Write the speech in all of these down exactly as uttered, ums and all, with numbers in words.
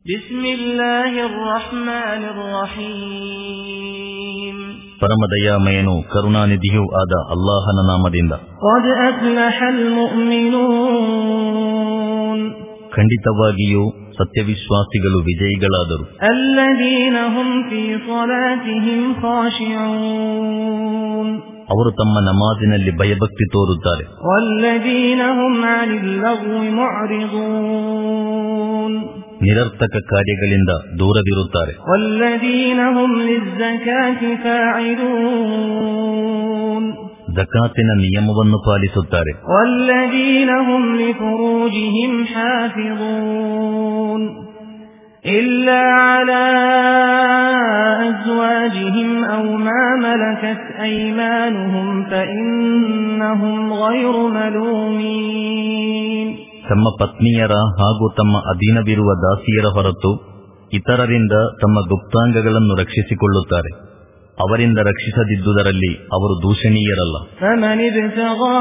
ಬಿಸ್ಮಿಲ್ಲಾಹಿರ್ ರಹ್ಮಾನಿರ್ ರಹೀಂ. ಪರಮದಯಾಮಯನು ಕರುಣಾನಿಧಿಯೂ ಆದ ಅಲ್ಲಾಹನ ನಾಮದಿಂದ. ಖದ್ ಅಫ್ಲಹಲ್ ಮುಅ್ಮಿನೂನ್. ಖಂಡಿತವಾಗಿಯೂ ಸತ್ಯವಿಶ್ವಾಸಿಗಳು ವಿಜಯಿಗಳಾದರು. ಅಲ್ಲದೀನ ಹುಂ ಫೀ ಸಲಾತಿಹಿಂ ಖಾಶಿಊನ್. ಅವರು ತಮ್ಮ ನಮಾಜಿನಲ್ಲಿ ಭಯಭಕ್ತಿ ತೋರುತ್ತಾರೆ. ವಲ್ಲದೀನ ಹುಂ ಅನಿಲ್ ಲಗ್ವಿ ಮುಅ್ರಿದೂನ್. ನಿರರ್ಥಕ ಕಾರ್ಯಗಳಿಂದ ದೂರವಿರುತ್ತಾರೆ. ವಲ್ಲದೀನ ಹುಂ ಲಿಜ್ಜಕಾತಿ ಫಾಯಿಲೂನ್. ಜಕಾತಿನ ನಿಯಮವನ್ನು ಪಾಲಿಸುತ್ತಾರೆ. ವಲ್ಲದೀನ ಹುಂ ಲಿಫುರೂಜಿಹಿಂ ಹಾಫಿಜೂನ್. ಇಲ್ಲಾ ಅಲಾ ಅಜ್ವಾಜಿಹಿಂ ಔ ಮಾ ಮಲಕತ್ ಐಮಾನುಹುಂ ಫಇನ್ನಹುಂ ಗೈರು ಮಲೂಮೀನ್. ತಮ್ಮ ಪತ್ನಿಯರ ಹಾಗೂ ತಮ್ಮ ಅಧೀನವಿರುವ ದಾಸಿಯರ ಹೊರತು ಇತರರಿಂದ ತಮ್ಮ ಗುಪ್ತಾಂಗಗಳನ್ನು ರಕ್ಷಿಸಿಕೊಳ್ಳುತ್ತಾರೆ. ಅವರಿಂದ ರಕ್ಷಿಸದಿದ್ದುದರಲ್ಲಿ ಅವರು ದೂಷಣೀಯರಲ್ಲ. ಫಮನ್ ಇಬ್ತಗಾ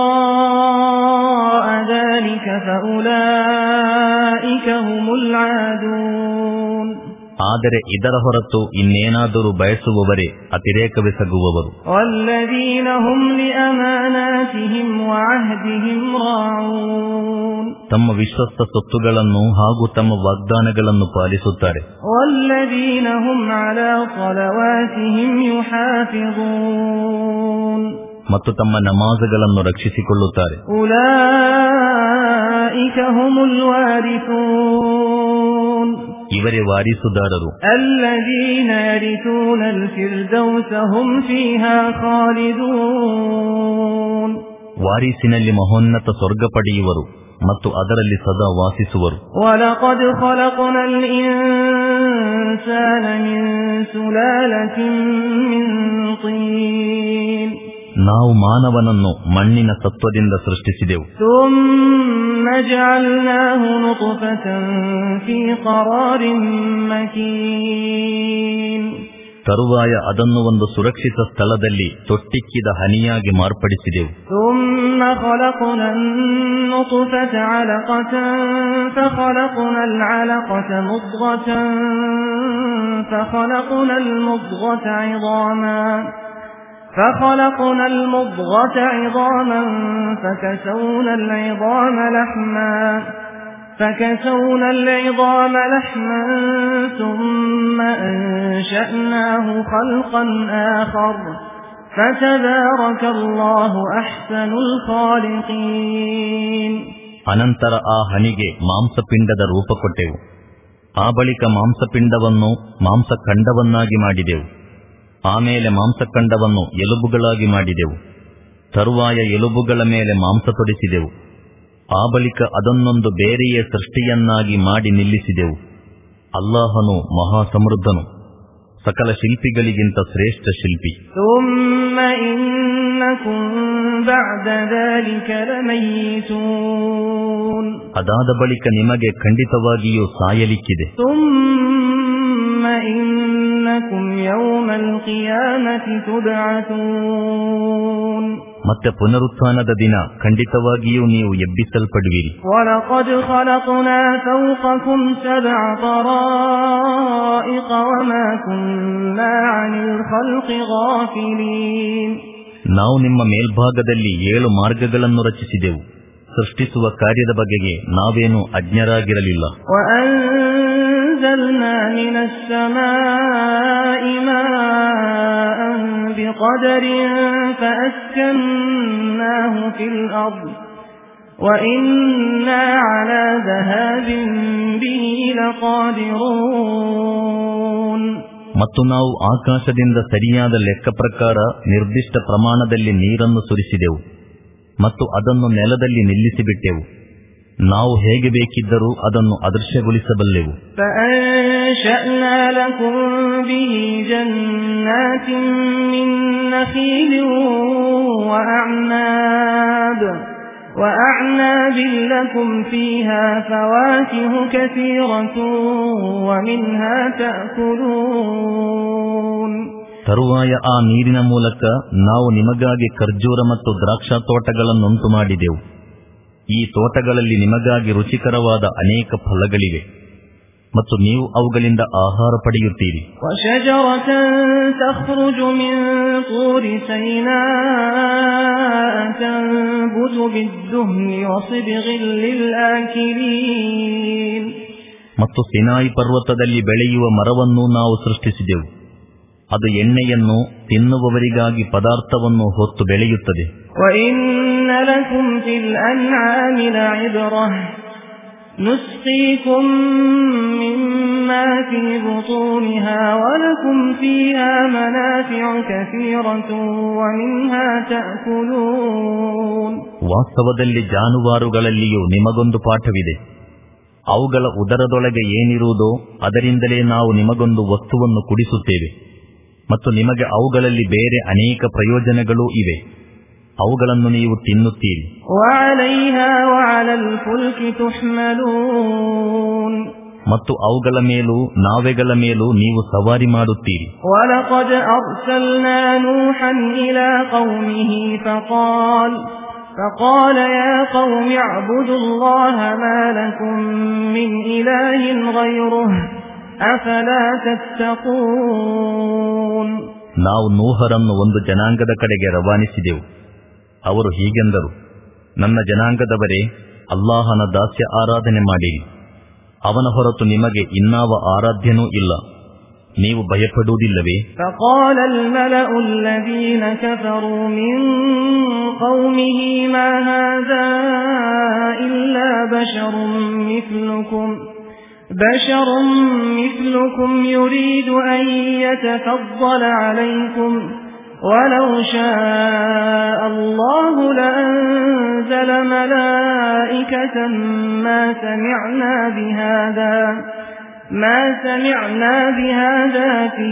ವರಾಅ ذلك فأولئك هم العادون. ಆದರೆ ಇದರ ಹೊರತು ಇನ್ನೇನಾದರೂ ಬಯಸುವವರೇ ಅತಿರೇಕವೆಸಗುವವರು. ವಲ್ಲದೀನ ಹುಂ ಲಿಅಮಾನಾತಿಹಿಂ ವಅಹ್ದಿಹಿಂ ರಾಊನ್. ತಮ್ಮ ವಿಶ್ವಸ್ತ ಸೊತ್ತುಗಳನ್ನು ಹಾಗೂ ತಮ್ಮ ವಾಗ್ದಾನಗಳನ್ನು ಪಾಲಿಸುತ್ತಾರೆ. ವಲ್ಲದೀನ ಹುಂ ಅಲಾ ಸಲಾವಾತಿಹಿಂ ಯುಹಾಫಿಜೂನ್. ಮತ್ತು ತಮ್ಮ ನಮಾಜುಗಳನ್ನು ರಕ್ಷಿಸಿಕೊಳ್ಳುತ್ತಾರೆ. ಉಲೈಕ ಹುಮುಲ್ ವಾರಿಸೂನ್. ಇವರೇ ವಾರಿಸುದಾರರು. ಅಲ್ಲದೀನ ಯರಿಸೂನಲ್ ಫಿರ್ದೌಸ ಹುಂ ಫೀಹಾ ಖಾಲಿದೂನ್. ವಾರಿಸಿನಲ್ಲಿ ಮಹೋನ್ನತ ಸ್ವರ್ಗ ಪಡೆಯುವರು ಮತ್ತು ಅದರಲ್ಲಿ ಸದಾ ವಾಸಿಸುವರು. ವಲಕದ್ ಖಲಕ್ನಲ್ ಇನ್ಸಾನ ಮಿನ್ ಸುಲಾಲತಿನ್ ಮಿನ್ ತೀನ್. ನಾವು ಮಾನವನನ್ನು ಮಣ್ಣಿನ ಸತ್ವದಿಂದ ಸೃಷ್ಟಿಸಿದೆವು. ಥುಮ್ಮ ಜಅಲ್ನಾಹು ನುತ್ಫತನ್ ಫೀ ಖರಾರಿನ್ ಮಕೀನ್. ತರುವಾಯ ಅದನ್ನು ಒಂದು ಸುರಕ್ಷಿತ ಸ್ಥಳದಲ್ಲಿ ತೊಟ್ಟಿಕ್ಕಿದ ಹನಿಯಾಗಿ ಮಾರ್ಪಡಿಸಿದೆವು. ಥುಮ್ಮ ಖಲಕ್ನನ್ ನುತ್ಫತ ಅಲಕತನ್ ಫಖಲಕ್ನಲ್ ಅಲಕತ ಮುದ್ಗತನ್ ಫಖಲಕ್ನಲ್ ಮುದ್ಗತ ಇದಾಮನ್ فخلقنا المضغة عظاما فكسونا العظام لحما فكسونا العظام لحما ثم أنشأناه خلقا آخر فتبارك الله أحسن الخالقين. ಅನಂತರ ಆ ಹನಿಗೆ ಮಾಂಸಪಿಂಡದ ರೂಪ ಕೊಟ್ಟೆವು. ಆ ಬಳಿಕ ಮಾಂಸಪಿಂಡವನ್ನು ಮಾಂಸಖಂಡವನ್ನಾಗಿ ಮಾಡಿದೆವು. ಆಮೇಲೆ ಮಾಂಸಖಂಡವನ್ನು ಎಲುಬುಗಳಾಗಿ ಮಾಡಿದೆವು. ತರುವಾಯ ಎಲುಬುಗಳ ಮೇಲೆ ಮಾಂಸ ತೊಡಿಸಿದೆವು. ಆ ಬಳಿಕ ಅದನ್ನೊಂದು ಬೇರೆಯೇ ಸೃಷ್ಟಿಯನ್ನಾಗಿ ಮಾಡಿ ನಿಲ್ಲಿಸಿದೆವು. ಅಲ್ಲಾಹನು ಮಹಾಸಮೃದ್ಧನು, ಸಕಲ ಶಿಲ್ಪಿಗಳಿಗಿಂತ ಶ್ರೇಷ್ಠ ಶಿಲ್ಪಿ. ಥುಮ್ಮ ಇನ್ನಕುಂ ಬಅದ ذلك ಲಮಯ್ಯಿತೂನ್. ಅದಾದ ಬಳಿಕ ನಿಮಗೆ ಖಂಡಿತವಾಗಿಯೂ ಸಾಯಲಿಕ್ಕಿದೆ. ಥುಮ್ಮ ಇನ್ನಕುಂ ಯೌಮಲ್ ಕಿಯಾಮತಿ ತುಬ್ಅತೂನ್. ಮತ್ತೆ ಪುನರುತ್ಥಾನದ ದಿನ ಖಂಡಿತವಾಗಿಯೂ ನೀವು ಎಬ್ಬಿಸಲ್ಪಡುವಿರಿ. ವಲಕದ್ ಖಲಕ್ನಾ ಫೌಕಕುಂ ಸಬ್ಅ ತರಾಯಿಕ ವಮಾ ಕುನ್ನಾ ಅನಿಲ್ ಖಲ್ಕಿ ಗಾಫಿಲೀನ್. ನಾವು ನಿಮ್ಮ ಮೇಲ್ಭಾಗದಲ್ಲಿ ಏಳು ಮಾರ್ಗಗಳನ್ನು ರಚಿಸಿದೆವು. ಸೃಷ್ಟಿಸುವ ಕಾರ್ಯದ ಬಗೆಗೆ ನಾವೇನು ಅಜ್ಞರಾಗಿರಲಿಲ್ಲ. وأنزلنا من السماء ماء بقدر فأسكناه في الأرض وإنا على ذهاب به لقادرون. ಮತ್ತು ನಾವು ಆಕಾಶದಿಂದ ಸರಿಯಾದ ಲೆಕ್ಕ ಪ್ರಕಾರ ನಿರ್ದಿಷ್ಟ ಪ್ರಮಾಣದಲ್ಲಿ ನೀರನ್ನು ಸುರಿಸಿದೆವು ಮತ್ತು ಅದನ್ನು ನೆಲದಲ್ಲಿ ನಿಲ್ಲಿಸಿಬಿಟ್ಟೆವು. ನಾವು ಹೇಗೆ ಬೇಕಿದ್ದರೂ ಅದನ್ನು ಅದೃಶ್ಯಗೊಳಿಸಬಲ್ಲೆವು. فأنشأنا لكم به جنات من نخيل وأعناب وأعناب لكم فيها فواكه كثيرة ومنها تأكلون. ತರುವಾಯ ಆ ನೀರಿನ ಮೂಲಕ ನಾವು ನಿಮಗಾಗಿ ಖರ್ಜೂರ ಮತ್ತು ದ್ರಾಕ್ಷಾ ತೋಟಗಳನ್ನುಂಟು ಮಾಡಿದೆವು. ಈ ತೋಟಗಳಲ್ಲಿ ನಿಮಗಾಗಿ ರುಚಿಕರವಾದ ಅನೇಕ ಫಲಗಳಿವೆ. ಮತ್ತು ನೀವು ಅವುಗಳಿಂದ ಆಹಾರ ಪಡೆಯುತ್ತೀರಿ. ಮತ್ತು ಸಿನಾಯಿ ಪರ್ವತದಲ್ಲಿ ಬೆಳೆಯುವ ಮರವನ್ನು ನಾವು ಸೃಷ್ಟಿಸಿದೆವು. ಅದು ಎಣ್ಣೆಯನ್ನು ತಿನ್ನುವವರಿಗಾಗಿ ಪದಾರ್ಥವನ್ನು ಹೊತ್ತು ಬೆಳೆಯುತ್ತದೆ. نسقيكم مما في بطونها ولكم فيها منافع كثيرة ومنها تأكلون. ವಾಸ್ತವದಲ್ಲಿ ಜಾನುವಾರುಗಳಲ್ಲಿಯೂ ನಿಮಗೊಂದು ಪಾಠವಿದೆ. ಅವುಗಳ ಉದರದೊಳಗೆ ಏನಿರುವುದೋ ಅದರಿಂದಲೇ ನಾವು ನಿಮಗೊಂದು ವಸ್ತುವನ್ನು ಕುಡಿಸುತ್ತೇವೆ ಮತ್ತು ನಿಮಗೆ ಅವುಗಳಲ್ಲಿ ಬೇರೆ ಅನೇಕ ಪ್ರಯೋಜನಗಳೂ ಇವೆ. ಅವುಗಳನ್ನು ನೀವು ತಿನ್ನುತ್ತೀರಿ. ಮತ್ತು ಅವುಗಳ ಮೇಲೂ ನಾವೆಗಳ ಮೇಲೂ ನೀವು ಸವಾರಿ ಮಾಡುತ್ತೀರಿ. فقال يا قوم اعبدوا الله ما لكم من إله غيره أفلا تتقون. ನಾವು ನೂಹರನ್ನು ಒಂದು ಜನಾಂಗದ ಕಡೆಗೆ ರವಾನಿಸಿದೆವು. ಅವರು ಹೀಗೆಂದರು, ನನ್ನ ಜನಾಂಗದವರೇ, ಅಲ್ಲಾಹನ ದಾಸ್ಯ ಆರಾಧನೆ ಮಾಡಿರಿ. ಅವನ ಹೊರತು ನಿಮಗೆ ಇನ್ನಾವ ಆರಾಧ್ಯನೂ ಇಲ್ಲ. ನೀವು ಭಯಪಡುವುದಿಲ್ಲವೇ? فقال الملأ الذين كفروا من قومه ما هذا إلا بشر مثلكم بشر مثلكم يريد أن يتفضل عليكم ولو شاء الله لأنزل ملائكة ما سمعنا بهذا ما سمعنا بهذا في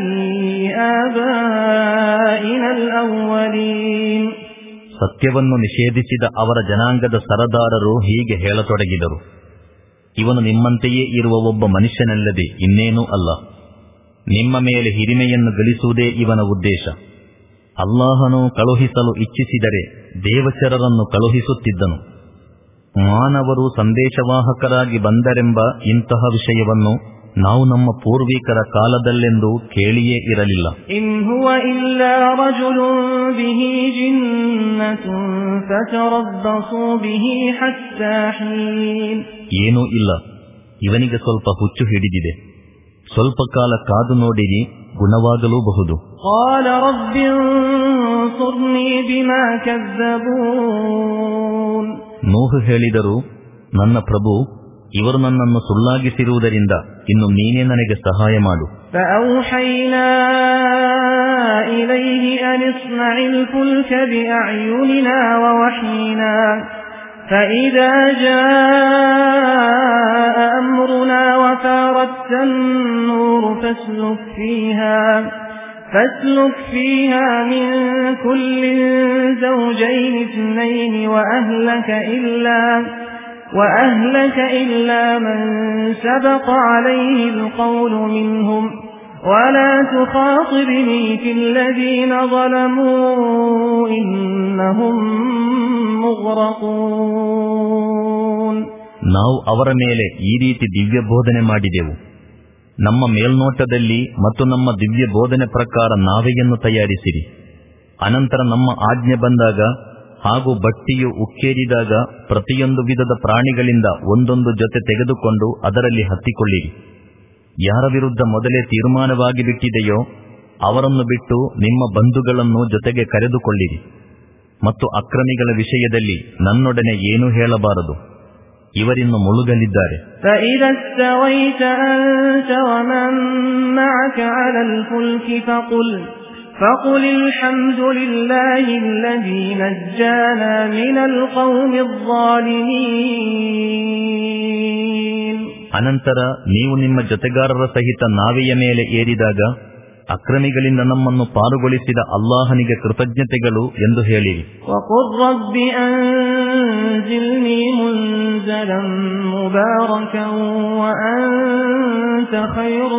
آبائنا الأولين. ಸತ್ಯವನ್ನು ನಿಷೇಧಿಸಿದ ಅವರ ಜನಾಂಗದ ಸರದಾರರು ಹೀಗೆ ಹೇಳತೊಡಗಿದರು, ಇವನು ನಿಮ್ಮಂತೆಯೇ ಇರುವ ಒಬ್ಬ ಮನುಷ್ಯನಲ್ಲದೆ ಇನ್ನೇನೂ ಅಲ್ಲ. ನಿಮ್ಮ ಮೇಲೆ ಹಿರಿಮೆಯನ್ನು ಗಳಿಸುವುದೇ ಇವನ ಉದ್ದೇಶ. ಅಲ್ಲಾಹನು ಕಳುಹಿಸಲು ಇಚ್ಛಿಸಿದರೆ ದೇವಚರರನ್ನು ಕಳುಹಿಸುತ್ತಿದ್ದನು. ಮಾನವರು ಸಂದೇಶವಾಹಕರಾಗಿ ಬಂದರೆಂಬ ಇಂತಹ ವಿಷಯವನ್ನು ನಾವು ನಮ್ಮ ಪೂರ್ವಿಕರ ಕಾಲದಲ್ಲೆಂದು ಕೇಳಿಯೇ ಇರಲಿಲ್ಲ. ಇನ್ ಹುವ ಇಲ್ಲಾ ರಜುಲುನ್ ಬಿಹಿ ಜಿನ್ನತುನ್ ಫತರಬ್ಬಸೂ ಬಿಹಿ ಹತ್ತಾ ಹೀನ್. ಏನೂ ಇಲ್ಲ, ಇವನಿಗೆ ಸ್ವಲ್ಪ ಹುಚ್ಚು ಹಿಡಿದಿದೆ. ಸ್ವಲ್ಪ ಕಾಲ ಕಾದು ನೋಡಿರಿ, ಗುಣವಾಗಲೂಬಹುದು. قال رب انصرني بما كذبون. ನೂಹ್ ಹೇಳಿದರು, ನನ್ನ ಪ್ರಭು, ಇವರು ನನ್ನನ್ನು ಸುಳ್ಳಾಗಿಸಿರುವುದರಿಂದ ಇನ್ನು ನೀನೇ ನನಗೆ ಸಹಾಯ ಮಾಡು. فأوحينا إليه أن اصنع الفلك بأعيننا ووحينا فإذا جاء أمرنا وفارت النور فاسلك فيها فاسلك فيها من كل زوجين اثنين وأهلك إلا وأهلك إلا من سبق عليه القول منهم ولا تخاطبني في الذين ظلموا إنهم مغرقون. ನಾವು ಅವರ ಮೇಲೆ ಈ ರೀತಿ ದಿವ್ಯ ಬೋಧನೆ ಮಾಡಿದೆವು. ನಮ್ಮ ಮೇಲ್ನೋಟದಲ್ಲಿ ಮತ್ತು ನಮ್ಮ ದಿವ್ಯ ಬೋಧನೆ ಪ್ರಕಾರ ನಾವೆಯನ್ನು ತಯಾರಿಸಿರಿ. ಅನಂತರ ನಮ್ಮ ಆಜ್ಞೆ ಬಂದಾಗ ಹಾಗೂ ಬಟ್ಟಿಯು ಉಕ್ಕೇರಿದಾಗ ಪ್ರತಿಯೊಂದು ವಿಧದ ಪ್ರಾಣಿಗಳಿಂದ ಒಂದೊಂದು ಜೊತೆ ತೆಗೆದುಕೊಂಡು ಅದರಲ್ಲಿ ಹತ್ತಿಕೊಳ್ಳಿರಿ. ಯಾರ ವಿರುದ್ಧ ಮೊದಲೇ ತೀರ್ಮಾನವಾಗಿ ಬಿಟ್ಟಿದೆಯೋ ಅವರನ್ನು ಬಿಟ್ಟು ನಿಮ್ಮ ಬಂಧುಗಳನ್ನು ಜೊತೆಗೆ ಕರೆದುಕೊಳ್ಳಿರಿ. ಮತ್ತು ಅಕ್ರಮಿಗಳ ವಿಷಯದಲ್ಲಿ ನನ್ನೊಡನೆ ಏನೂ ಹೇಳಬಾರದು, ಇವರಿನ್ನು ಮುಳುಗಲಿದ್ದಾರೆ. فقل الحمد لله الذي نجانا من القوم الظالمين. ಅನಂತರ ನೀವು ನಿಮ್ಮ ಜೊತೆಗಾರರ ಸಹಿತ ನಾವೆಯ ಮೇಲೆ ಏರಿದಾಗ ಅಕ್ರಮಿಗಳಿಂದ ನಮ್ಮನ್ನು ಪಾರುಗೊಳಿಸಿದ ಅಲ್ಲಾಹನಿಗೆ ಕೃತಜ್ಞತೆಗಳು ಎಂದು ಹೇಳಿರಿ. وقل رب أنزلني منزلا مباركا وأنت خير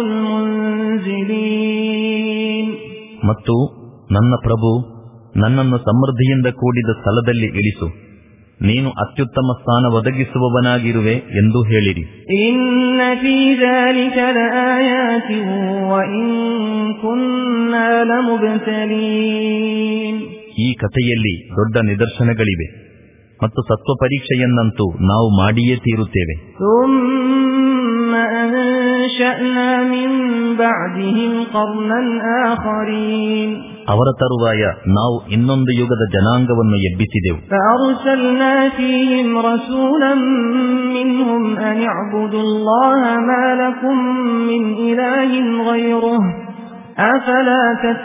المنزلين. ಮತ್ತು ನನ್ನ ಪ್ರಭು, ನನ್ನನ್ನು ಸಮೃದ್ಧಿಯಿಂದ ಕೂಡಿದ ಸ್ಥಳದಲ್ಲಿ ಇಳಿಸು, ನೀನು ಅತ್ಯುತ್ತಮ ಸ್ಥಾನ ಒದಗಿಸುವವನಾಗಿರುವೆ ಎಂದು ಹೇಳಿರಿ. ಇನ್ನ ಫೀ ذلك لآيات وإن كنا لمبتلين. ಈ ಕಥೆಯಲ್ಲಿ ದೊಡ್ಡ ನಿದರ್ಶನಗಳಿವೆ ಮತ್ತು ಸತ್ವ ಪರೀಕ್ಷೆಯನ್ನಂತೂ ನಾವು ಮಾಡಿಯೇ ತೀರುತ್ತೇವೆ. ثم أنشأنا من بعدهم قرنا آخرين. ಅವರ ತರುವಾಯ ನಾವು ಇನ್ನೊಂದು ಯುಗದ ಜನಾಂಗವನ್ನು ಎಬ್ಬಿಸಿದೆವು. فأرسلنا فيهم رسولا منهم أن اعبدوا الله ما لكم من إله غيره أفلا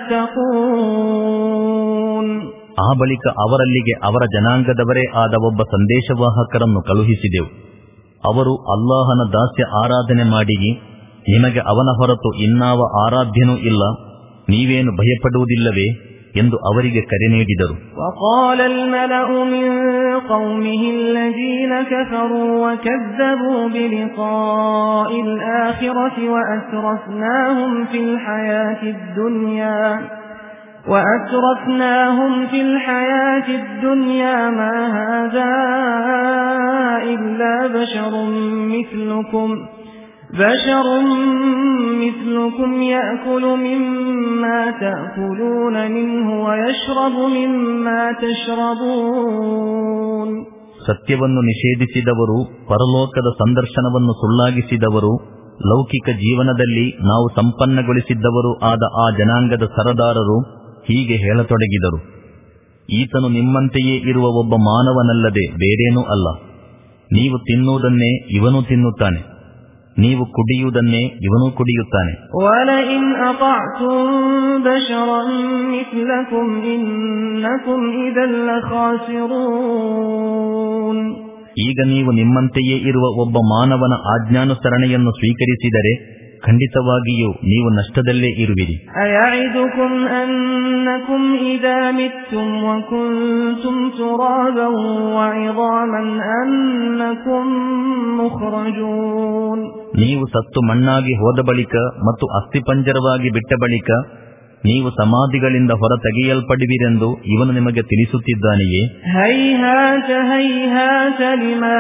تتقون. ಆ ಬಳಿಕ ಅವರಲ್ಲಿಗೆ ಅವರ ಜನಾಂಗದವರೇ ಆದ ಒಬ್ಬ ಸಂದೇಶವಾಹಕರನ್ನು ಕಳುಹಿಸಿದೆವು. ಅವರು ಅಲ್ಲಾಹನ ದಾಸ್ಯ ಆರಾಧನೆ ಮಾಡಿ, ನಿಮಗೆ ಅವನ ಹೊರತು ಇನ್ನಾವ ಆರಾಧ್ಯನೂ ಇಲ್ಲ, ನೀವೇನು ಭಯಪಡುವುದಿಲ್ಲವೇ ಎಂದು ಅವರಿಗೆ ಕರೆ ನೀಡಿದರು. وقال الملأ من قومه الذين كفروا وكذبوا بلقاء الآخرة وأترفناهم في الحياة الدنيا وأترفناهم في الحياة الدنيا ما هذا إلا بشر مثلكم بشر مثلكم يأكل مما تأكلون منه ويشرب مما تشربون. ಸತ್ಯವನ್ನು ನಿಷೇಧಿಸಿದವರು, ಪರಲೋಕದ ಸಂದರ್ಶನವನ್ನು ಸುಳ್ಳಾಗಿಸಿದವರು, ಲೌಕಿಕ ಜೀವನದಲ್ಲಿ ನಾವು ಸಂಪನ್ನಗೊಳಿಸಿದ್ದವರು ಆದ ಆ ಜನಾಂಗದ ಸರದಾರರು ಹೀಗೆ ಹೇಳತೊಡಗಿದರು, ಈತನು ನಿಮ್ಮಂತೆಯೇ ಇರುವ ಒಬ್ಬ ಮಾನವನಲ್ಲದೆ ಬೇರೇನೂ ಅಲ್ಲ. ನೀವು ತಿನ್ನುವುದನ್ನೇ ಇವನು ತಿನ್ನುತ್ತಾನೆ, ನೀವು ಕುಡಿಯುವುದನ್ನೇ ಇವನು ಕುಡಿಯುತ್ತಾನೆ. وَلَئِنْ أَطَعْتُمْ بَشَرًا مِثْلَكُمْ إِنَّكُمْ إِذًا لَخَاسِرُونَ. ಈಗ ನೀವು ನಿಮ್ಮಂತೆಯೇ ಇರುವ ಒಬ್ಬ ಮಾನವನ ಆಜ್ಞಾನುಸರಣೆಯನ್ನು ಸ್ವೀಕರಿಸಿದರೆ ಖಂಡಿತವಾಗಿಯೂ ನೀವು ನಷ್ಟದಲ್ಲೇ ಇರುವಿರಿ. أَيَعِدُكُمْ أَنَّكُمْ إِذَا مِتُّمْ وَكُنْتُمْ تُرَابًا وَعِظَامًا أَنَّكُمْ مُخْرَجُونَ. ನೀವು ಸತ್ತು ಮಣ್ಣಾಗಿ ಹೋದ ಬಳಿಕ ಮತ್ತು ಅಸ್ಥಿಪಂಜರವಾಗಿ ಬಿಟ್ಟ ಬಳಿಕ ನೀವು ಸಮಾಧಿಗಳಿಂದ ಹೊರ ತೆಗೆಯಲ್ಪಡುವಿರೆಂದು ಇವನು ನಿಮಗೆ ತಿಳಿಸುತ್ತಿದ್ದಾನೆಯೇ? ಹೈಹಾತ ಹೈಹಾತ ಲಿಮಾ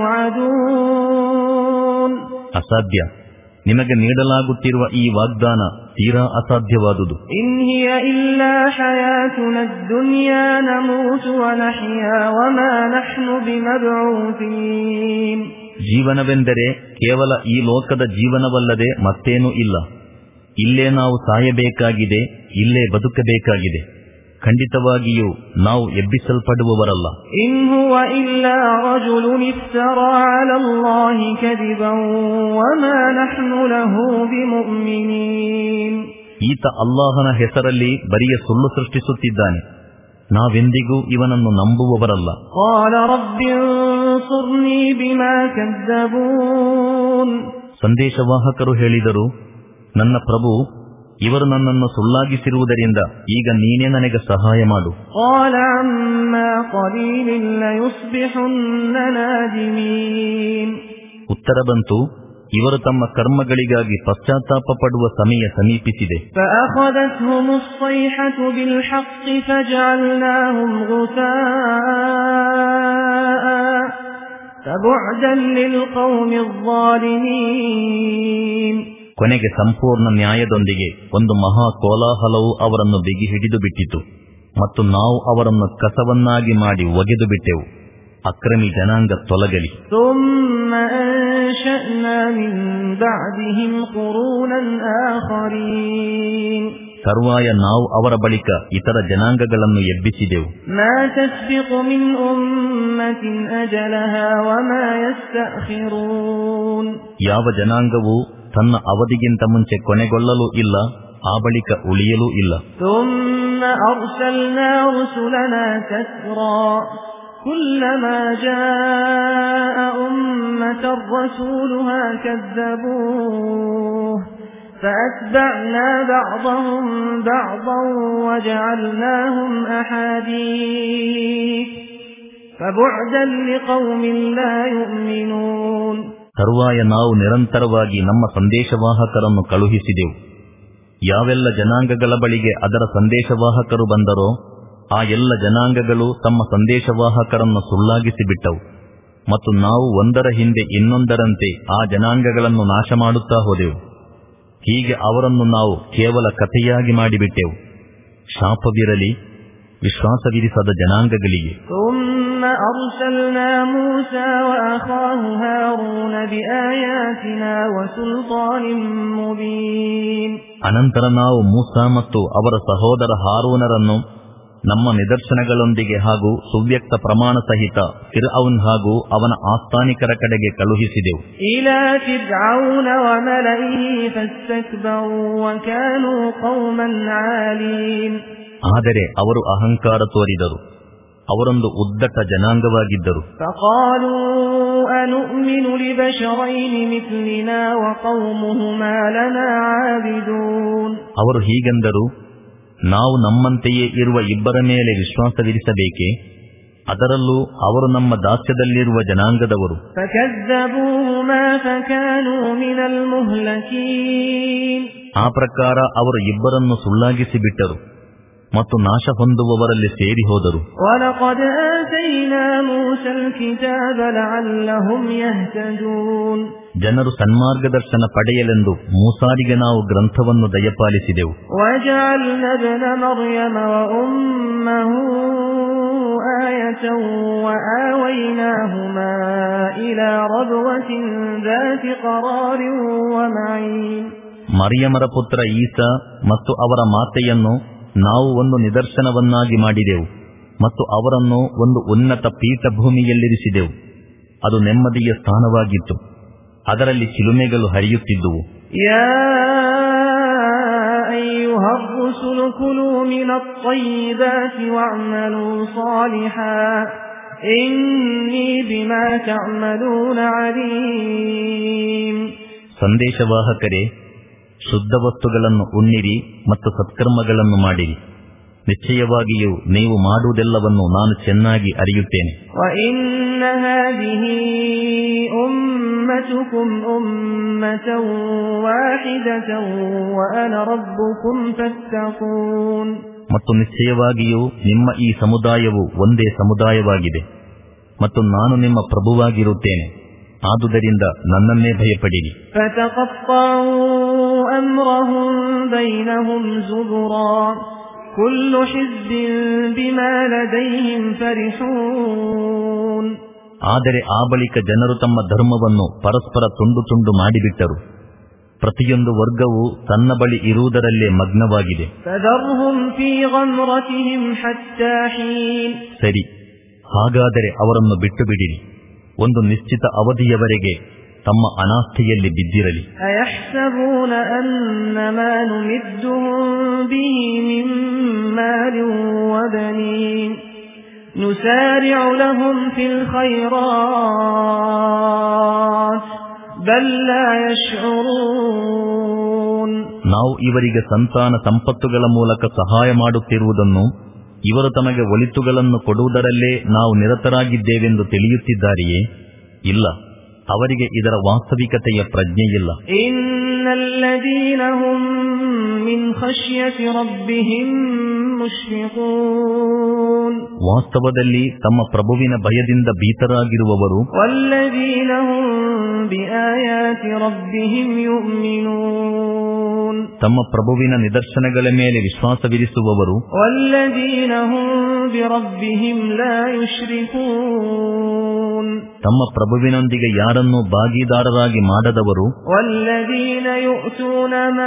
ತುಅದೂನ್. ಅಸಾಧ್ಯ, ನಿಮಗೆ ನೀಡಲಾಗುತ್ತಿರುವ ಈ ವಾಗ್ದಾನ ತೀರಾ ಅಸಾಧ್ಯವಾದುದು. ಇನ್ ಹಿಯ ಇಲ್ಲಾ ಹಯಾತುನಾ ದುನ್ಯಾ ನಮೂತು ವ ನಹ್ಯಾ ವ ಮಾ ನಹ್ನು ಬಿಮಬ್ಊಸೀನ್. ಜೀವನವೆಂದರೆ ಕೇವಲ ಈ ಲೋಕದ ಜೀವನವಲ್ಲದೆ ಮತ್ತೇನೂ ಇಲ್ಲ. ಇಲ್ಲೇ ನಾವು ಸಾಯಬೇಕಾಗಿದೆ, ಇಲ್ಲೇ ಬದುಕಬೇಕಾಗಿದೆ. ಖಂಡಿತವಾಗಿಯೂ ನಾವು ಎಬ್ಬಿಸಲ್ಪಡುವವರಲ್ಲ. ಇನ್ ಹುವ ಇಲ್ಲಾ ರಜುಲುನ್ ಇಫ್ತರಾ ಅಲಲ್ಲಾಹಿ ಕದಿಬನ್ ವ ಮಾ ನಹ್ನು ಲಹು ಬಿಮುಮಿನೀನ್. ಈತ ಅಲ್ಲಾಹನ ಹೆಸರಲ್ಲಿ ಬರಿಯ ಸುಳ್ಳು ಸೃಷ್ಟಿಸುತ್ತಿದ್ದಾನೆ, ನಾವೆಂದಿಗೂ ಇವನನ್ನು ನಂಬುವವರಲ್ಲ. قال رب انصرني بما كذبون. ಸಂದೇಶವಾಹಕರು ಹೇಳಿದರು, ನನ್ನ ಪ್ರಭು, ಇವರು ನನ್ನನ್ನು ಸುಳ್ಳಾಗಿಸಿರುವುದರಿಂದ ಈಗ ನೀನೇ ನನಗೆ ಸಹಾಯ ಮಾಡು. قال عما قليل ليصبحن نادمين. ಉತ್ತರ ಬಂತು, ಇವರು ತಮ್ಮ ಕರ್ಮಗಳಿಗಾಗಿ ಪಶ್ಚಾತ್ತಾಪ ಪಡುವ ಸಮಯ ಸಮೀಪಿಸಿದೆ. فأخذتهم الصيحة بالحق فجعلناهم غثاء فبعدا للقوم الظالمين. ಕೊನೆಗೆ ಸಂಪೂರ್ಣ ನ್ಯಾಯದೊಂದಿಗೆ ಒಂದು ಮಹಾ ಕೋಲಾಹಲವು ಅವರನ್ನು ಬಿಗಿ ಹಿಡಿದು ಬಿಟ್ಟಿತು ಮತ್ತು ನಾವು ಅವರನ್ನು ಕಸವನ್ನಾಗಿ ಮಾಡಿ ಒಗೆದು ಬಿಟ್ಟೆವು. ಅಕ್ರಮಿ ಜನಾಂಗ ತೊಲಗಲಿ. ثم أنشأنا من بعدهم قرونا آخرين. ತರುವಾಯ ನಾವು ಅವರ ಬಳಿಕ ಇತರ ಜನಾಂಗಗಳನ್ನು ಎಬ್ಬಿಸಿದೆವು. ما تسبق من أمة أجلها وما يستأخرون. ಯಾವ ಜನಾಂಗವು ತನ್ನ ಅವಧಿಗಿಂತ ಮುಂಚೆ ಕೊನೆಗೊಳ್ಳಲೂ ಇಲ್ಲ, ಆ ಬಳಿಕ ಉಳಿಯಲೂ ಇಲ್ಲ. ثم أرسلنا رسلنا تترى كلما جاء أمة رسولها كذبوه فأتبعنا بعضهم بعضا وجعلناهم أحاديث فبعدا لقوم لا يؤمنون. ತರುವಾಯ ನಾವು ನಿರಂತರವಾಗಿ ನಮ್ಮ ಸಂದೇಶವಾಹಕರನ್ನು ಕಳುಹಿಸಿದೆವು. ಯಾವೆಲ್ಲ ಜನಾಂಗಗಳ ಬಳಿಗೆ ಅದರ ಸಂದೇಶವಾಹಕರು ಬಂದರೋ ಆ ಎಲ್ಲ ಜನಾಂಗಗಳು ತಮ್ಮ ಸಂದೇಶವಾಹಕರನ್ನು ಸುಳ್ಳಾಗಿಸಿಬಿಟ್ಟವು, ಮತ್ತು ನಾವು ಒಂದರ ಹಿಂದೆ ಇನ್ನೊಂದರಂತೆ ಆ ಜನಾಂಗಗಳನ್ನು ನಾಶ ಮಾಡುತ್ತಾ ಹೋದೆವು. ಹೀಗೆ ಅವರನ್ನು ನಾವು ಕೇವಲ ಕಥೆಯಾಗಿ ಮಾಡಿಬಿಟ್ಟೆವು. ಶಾಪವಿರಲಿ ವಿಶ್ವಾಸವಿರಿಸದ ಜನಾಂಗಗಳಿಗೆ. ಅನಂತರ ನಾವು ಮೂಸಾ ಮತ್ತು ಅವರ ಸಹೋದರ ಹಾರೂನರನ್ನು ನಮ್ಮ ನಿದರ್ಶನಗಳೊಂದಿಗೆ ಹಾಗೂ ಸುವ್ಯಕ್ತ ಪ್ರಮಾಣ ಸಹಿತ ಫಿರ್ಔನ್ ಹಾಗೂ ಅವನ ಆಸ್ಥಾನಿಕರ ಕಡೆಗೆ ಕಳುಹಿಸಿದೆವು. ಆದರೆ ಅವರು ಅಹಂಕಾರ ತೋರಿದರು, ಅವರೊಂದು ಉದ್ದಟ ಜನಾಂಗವಾಗಿದ್ದರು. ಅವರು ಹೀಗೆಂದರು, ನಾವು ನಮ್ಮಂತೆಯೇ ಇರುವ ಇಬ್ಬರ ಮೇಲೆ ವಿಶ್ವಾಸವಿರಿಸಬೇಕೇ? ಅದರಲ್ಲೂ ಅವರು ನಮ್ಮ ದಾಸ್ಯದಲ್ಲಿರುವ ಜನಾಂಗದವರು. ಆ ಪ್ರಕಾರ ಅವರು ಇಬ್ಬರನ್ನು ಸುಳ್ಳಾಗಿಸಿ ಬಿಟ್ಟರು ಮತ್ತು ನಾಶ ಹೊಂದುವವರಲ್ಲಿ ಸೇರಿ ಹೋದರು. ಜನರು ಸನ್ಮಾರ್ಗದರ್ಶನ ಪಡೆಯಲೆಂದು ಮೂಸಾರಿಗೆ ನಾವು ಗ್ರಂಥವನ್ನು ದಯಪಾಲಿಸಿದೆವು. ಮರಿಯಮರ ಪುತ್ರ ಈಸಾ ಮತ್ತು ಅವರ ಮಾತೆಯನ್ನು ನಾವು ಒಂದು ನಿದರ್ಶನವನ್ನಾಗಿ ಮಾಡಿದೆವು ಮತ್ತು ಅವರನ್ನು ಒಂದು ಉನ್ನತ ಪೀಠಭೂಮಿಯಲ್ಲಿರಿಸಿದೆವು. ಅದು ನೆಮ್ಮದಿಯ ಸ್ಥಾನವಾಗಿತ್ತು, ಅದರಲ್ಲಿ ಚಿಲುಮೆಗಳು ಹರಿಯುತ್ತಿದ್ದುವು. ಯಾ ಅಯ್ಯುಹರ್ ರುಸುಲು ಕುಲೂ ಮಿನತ್ ತಯ್ಯಿಬಾತಿ ವಅಮಲೂ ಸಾಲಿಹಾನ್ ಇನ್ನೀ ಬಿಮಾ ತಅಮಲೂನ ಅಲೀಮ್. ಸಂದೇಶವಾಹಕರೇ, ಶುದ್ಧ ವಸ್ತುಗಳನ್ನು ಉಣ್ಣಿರಿ ಮತ್ತು ಸತ್ಕರ್ಮಗಳನ್ನು ಮಾಡಿರಿ. ನಿಶ್ಚಯವಾಗಿಯೂ ನೀವು ಮಾಡುವುದೆಲ್ಲವನ್ನು ನಾನು ಚೆನ್ನಾಗಿ ಅರಿಯುತ್ತೇನೆ. ಮತ್ತು ನಿಶ್ಚಯವಾಗಿಯೂ ನಿಮ್ಮ ಈ ಸಮುದಾಯವು ಒಂದೇ ಸಮುದಾಯವಾಗಿದೆ ಮತ್ತು ನಾನು ನಿಮ್ಮ ಪ್ರಭುವಾಗಿರುತ್ತೇನೆ, ಆದುದರಿಂದ ನನ್ನನ್ನೇ ಭಯಪಡಿರಿ. ಆದರೆ ಆ ಬಳಿಕ ಜನರು ತಮ್ಮ ಧರ್ಮವನ್ನು ಪರಸ್ಪರ ತುಂಡು ತುಂಡು ಮಾಡಿಬಿಟ್ಟರು. ಪ್ರತಿಯೊಂದು ವರ್ಗವು ತನ್ನ ಬಳಿ ಇರುವುದರಲ್ಲೇ ಮಗ್ನವಾಗಿದೆ. ಸರಿ, ಹಾಗಾದರೆ ಅವರನ್ನು ಬಿಟ್ಟು ಬಿಡಿರಿ, ಒಂದು ನಿಶ್ಚಿತ ಅವಧಿಯವರೆಗೆ ತಮ್ಮ ಅನಾಸ್ಥೆಯಲ್ಲಿ ಬಿದ್ದಿರಲಿ. ನಾವು ಇವರಿಗೆ ಸಂತಾನ ಸಂಪತ್ತುಗಳ ಮೂಲಕ ಸಹಾಯ ಮಾಡುತ್ತಿರುವುದನ್ನು, ಇವರು ತಮಗೆ ಒಳಿತುಗಳನ್ನು ಕೊಡುವುದರಲ್ಲೇ ನಾವು ನಿರತರಾಗಿದ್ದೇವೆಂದು ತಿಳಿಯುತ್ತಿದ್ದಾರೆಯೇ? ಇಲ್ಲ, ಅವರಿಗೆ ಇದರ ವಾಸ್ತವಿಕತೆಯ ಪ್ರಜ್ಞೆಯಿಲ್ಲ. ಇನ್ನಲ್ಲದೀನ ಹುಂ ಮಿನ್ ಖಶ್ಯತಿ ರಬ್ಬಿಹಿಂ ಮುಶ್ಫಿಕೂನ್. ವಾಸ್ತವದಲ್ಲಿ ತಮ್ಮ ಪ್ರಭುವಿನ ಭಯದಿಂದ ಭೀತರಾಗಿರುವವರು. ವಲ್ಲದೀನ ಹುಂ ಬಿಆಯಾತಿ ರಬ್ಬಿಹಿಂ ಯುಮಿನೂನ್. ತಮ್ಮ ಪ್ರಭುವಿನ ನಿದರ್ಶನಗಳ ಮೇಲೆ ವಿಶ್ವಾಸವಿರಿಸುವವರು. ವಲ್ಲದೀನ ಹುಂ ಬಿರಬ್ಬಿಹಿಂ ಲಾ ಯುಶ್ರಿಕೂನ್. ತಮ್ಮ ಪ್ರಭುವಿನೊಂದಿಗೆ ಯಾರನ್ನೂ ಭಾಗೀದಾರರಾಗಿ ಮಾಡದವರು. ವಲ್ಲದೀನ ಯು'ತೂನ ಮಾ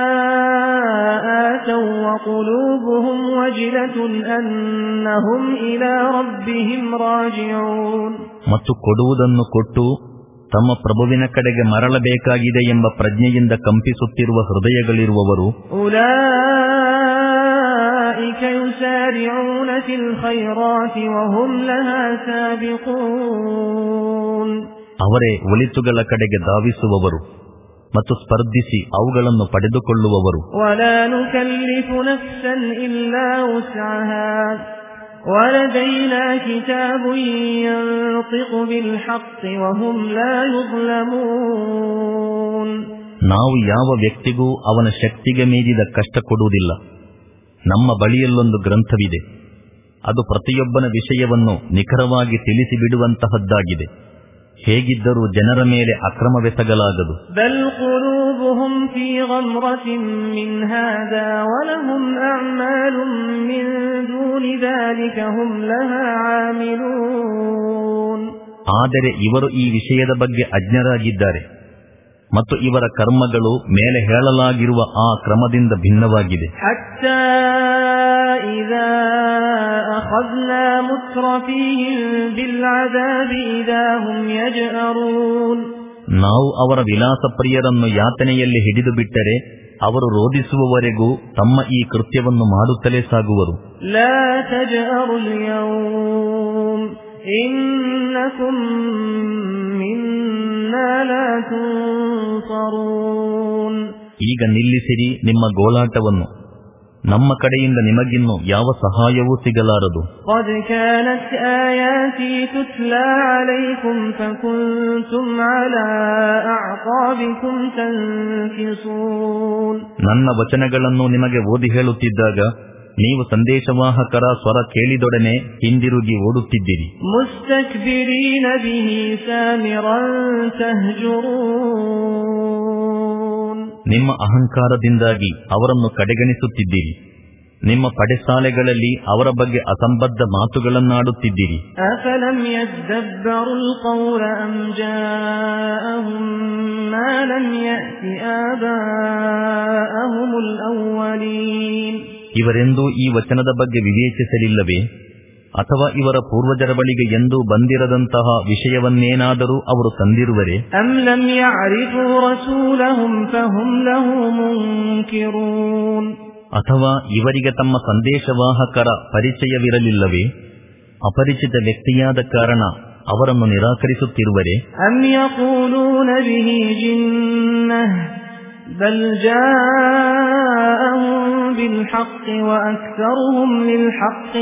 ಆತೌ ವಕುಲೂಬುಹುಂ ವಜಿಲತುನ್ ಅನ್ನಹುಂ ಇಲಾ ರಬ್ಬಿಹಿಂ ರಾಜಿಊನ್. ಮತ್ತು ಕೊಡುವುದನ್ನು ಕೊಟ್ಟು ತಮ್ಮ ಪ್ರಭುವಿನ ಕಡೆಗೆ ಮರಳಬೇಕಾಗಿದೆ ಎಂಬ ಪ್ರಜ್ಞೆಯಿಂದ ಕಂಪಿಸುತ್ತಿರುವ ಹೃದಯಗಳಿರುವವರು. ಉಲೈಕ ಯುಸಾರಿಊನ ಫಿಲ್ ಖೈರಾತಿ ವಹುಂ ಲಹಾ ಸಾಬಿಕೂನ್. ಅವರೇ ಒಳಿತುಗಳ ಕಡೆಗೆ ಧಾವಿಸುವವರು ಮತ್ತು ಸ್ಪರ್ಧಿಸಿ ಅವುಗಳನ್ನು ಪಡೆದುಕೊಳ್ಳುವವರು. ವಲಾ ನುಕಲ್ಲಿಫು ನಫ್ಸನ್ ಇಲ್ಲಾ ವುಸ್ಅಹಾ ವಲದೈನಾ ಕಿತಾಬುನ್ ಯಂತಿಕು ಬಿಲ್ ಹಕ್ಕಿ ವಹುಂ ಲಾ ಯುಜ್ಲಮೂನ್. ನಾವು ಯಾವ ವ್ಯಕ್ತಿಗೂ ಅವನ ಶಕ್ತಿಗೆ ಮೀರಿದ ಕಷ್ಟ ಕೊಡುವುದಿಲ್ಲ. ನಮ್ಮ ಬಳಿಯಲ್ಲೊಂದು ಗ್ರಂಥವಿದೆ, ಅದು ಪ್ರತಿಯೊಬ್ಬನ ವಿಷಯವನ್ನು ನಿಖರವಾಗಿ ತಿಳಿಸಿಬಿಡುವಂತಹದ್ದಾಗಿದೆ. ಹೇಗಿದ್ದರೂ ಜನರ ಮೇಲೆ ಅಕ್ರಮವೆಸಗಲಾಗದು. ಆದರೆ ಇವರು ಈ ವಿಷಯದ ಬಗ್ಗೆ ಅಜ್ಞರಾಗಿದ್ದಾರೆ ಮತ್ತು ಇವರ ಕರ್ಮಗಳು ಮೇಲೆ ಹೇಳಲಾಗಿರುವ ಆ ಕ್ರಮದಿಂದ ಭಿನ್ನವಾಗಿದೆ. ನಾವು ಅವರ ವಿಲಾಸ ಪ್ರಿಯರನ್ನು ಯಾತನೆಯಲ್ಲಿ ಹಿಡಿದು ಬಿಟ್ಟರೆ ಅವರು ರೋಧಿಸುವವರೆಗೂ ತಮ್ಮ ಈ ಕೃತ್ಯವನ್ನು ಮಾಡುತ್ತಲೇ ಸಾಗುವರು. ಈಗ ನಿಲ್ಲಿಸಿರಿ ನಿಮ್ಮ ಗೋಳಾಟವನ್ನು, ನಮ್ಮ ಕಡೆಯಿಂದ ನಿಮಗಿನ್ನು ಯಾವ ಸಹಾಯವೂ ಸಿಗಲಾರದು. ನನ್ನ ವಚನಗಳನ್ನು ನಿಮಗೆ ಓದಿ ಹೇಳುತ್ತಿದ್ದಾಗ ನೀವು ಸಂದೇಶವಾಹಕರ ಸ್ವರ ಕೇಳಿದೊಡನೆ ಹಿಂದಿರುಗಿ ಓಡುತ್ತಿದ್ದೀರಿ. ಮುಸ್ತಕ್ಬಿರೀನ ಬಿಹಿ ಸಾಮಿರನ್ ತಹ್ಜುರೂನ್, ನಿಮ್ಮ ಅಹಂಕಾರದಿಂದಾಗಿ ಅವರನ್ನು ಕಡೆಗಣಿಸುತ್ತಿದ್ದೀರಿ. ನಿಮ್ಮ ಪಡೆಸಾಲೆಗಳಲ್ಲಿ ಅವರ ಬಗ್ಗೆ ಅಸಂಬದ್ಧ ಮಾತುಗಳನ್ನಾಡುತ್ತಿದ್ದೀರಿ. ಅಫಲಂ ಯದ್ದಬ್ಬರುಲ್ ಕೌಲ ಅಂ ಜಾಅಹುಂ ಮಾ ಲಂ ಯಅತಿ ಆಬಾಅಹುಮುಲ್ ಅವ್ವಲೀನ್, ಇವರೆಂದೂ ಈ ವಚನದ ಬಗ್ಗೆ ವಿವೇಚಿಸಲಿಲ್ಲವೇ? ಅಥವಾ ಇವರ ಪೂರ್ವಜರ ಬಳಿಗೆ ಎಂದೂ ಬಂದಿರದಂತಹ ವಿಷಯವನ್ನೇನಾದರೂ ಅವರು ತಂದಿರುವರೆ? ಅಂ ಲಂ ಯಅರಿಫೂ ರಸೂಲಹುಂ ಫಹುಂ ಲಹು ಮುನ್ಕಿರೂನ್, ಅಥವಾ ಇವರಿಗೆ ತಮ್ಮ ಸಂದೇಶವಾಹಕರ ಪರಿಚಯವಿರಲಿಲ್ಲವೇ? ಅಪರಿಚಿತ ವ್ಯಕ್ತಿಯಾದ ಕಾರಣ ಅವರನ್ನು ನಿರಾಕರಿಸುತ್ತಿರುವರೆ? ಅಂ ಯಖೂಲೂನ ಬಿಹಿ ಜಿನ್ನಹ್ ಬಲ್ ಜಾಅಹುಂ بالحق وأكثرهم للحق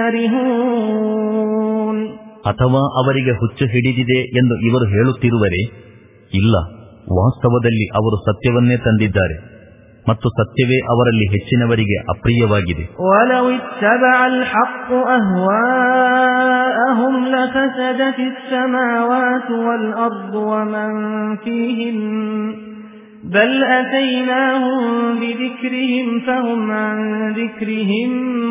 كارهون, ಅಥವಾ ಅವರಿಗೆ ಹುಚ್ಚು ಹಿಡಿದಿದೆ ಎಂದು ಇವರು ಹೇಳುತ್ತಿರುವರೆ? ಇಲ್ಲ, ವಾಸ್ತವದಲ್ಲಿ ಅವರು ಸತ್ಯವನ್ನೇ ತಂದಿದ್ದಾರೆ ಮತ್ತು ಸತ್ಯವೇ ಅವರಲ್ಲಿ ಹೆಚ್ಚಿನವರಿಗೆ ಅಪ್ರಿಯವಾಗಿದೆ. وَلَوِ اتَّبَعَ الْحَقُّ أَهْوَاءَهُمْ لَفَسَدَتِ السَّمَاوَاتُ وَالْأَرْضُ وَمَنْ فِيهِنَّ بل أتيناهم بذكرهم فهم عن ذكرهم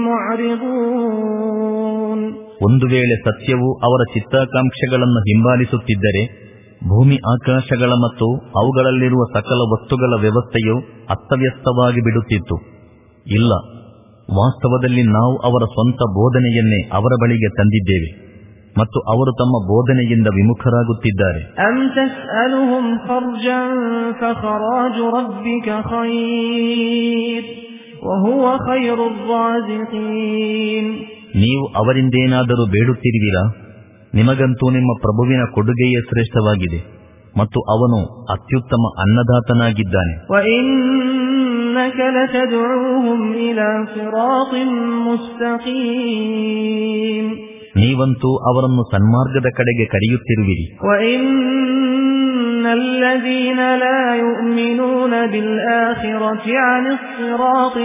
معرضون. ಒಂದು ವೇಳೆ ಸತ್ಯವು ಅವರ ಚಿತ್ತಾಕಾಂಕ್ಷೆಗಳನ್ನು ಹಿಂಬಾಲಿಸುತ್ತಿದ್ದರೆ ಭೂಮಿ ಆಕಾಶಗಳ ಮತ್ತು ಅವುಗಳಲ್ಲಿರುವ ಸಕಲ ವಸ್ತುಗಳ ವ್ಯವಸ್ಥೆಯು ಅಸ್ತವ್ಯಸ್ತವಾಗಿ ಬಿಡುತ್ತಿತ್ತು. ಇಲ್ಲ, ವಾಸ್ತವದಲ್ಲಿ ನಾವು ಅವರ ಸ್ವಂತ ಬೋಧನೆಯನ್ನೇ ಅವರ ಬಳಿಗೆ ತಂದಿದ್ದೇವೆ ಮತ್ತು ಅವರು ತಮ್ಮ ಬೋಧನೆಯಿಂದ ವಿಮುಖರಾಗುತ್ತಿದ್ದಾರೆ. ಅಂ ತಸ್ಅಲುಹುಂ ಖರ್ಜನ್ ಫಖರಾಜು ರಬ್ಬಿಕ ಖೈರ್ ವಹುವ ಖೈರುರ್ ರಾಜಿಕೀನ್, ನೀವು ಅವರಿಂದೇನಾದರೂ ಬೇಡುತ್ತಿರುವಿರಾ? ನಿಮಗಂತೂ ನಿಮ್ಮ ಪ್ರಭುವಿನ ಕೊಡುಗೆಯೇ ಶ್ರೇಷ್ಠವಾಗಿದೆ ಮತ್ತು ಅವನು ಅತ್ಯುತ್ತಮ ಅನ್ನದಾತನಾಗಿದ್ದಾನೆ. ವಇನ್ನಕ ಲತದ್ಉಹುಂ ಇಲಾ ಸಿರಾತಿನ್ ಮುಸ್ತಕೀಮ್, ನೀವಂತೂ ಅವರನ್ನು ಸನ್ಮಾರ್ಗದ ಕಡೆಗೆ ಕರೆಯುತ್ತಿರುವಿರಿ. ವಇನ್ನಲ್ಲದೀನ ಲಾ ಯುಮಿನೂನ ಬಿಲ್ ಆಖಿರತಿ ಅನಿಸ್ ಸಿರಾತಿ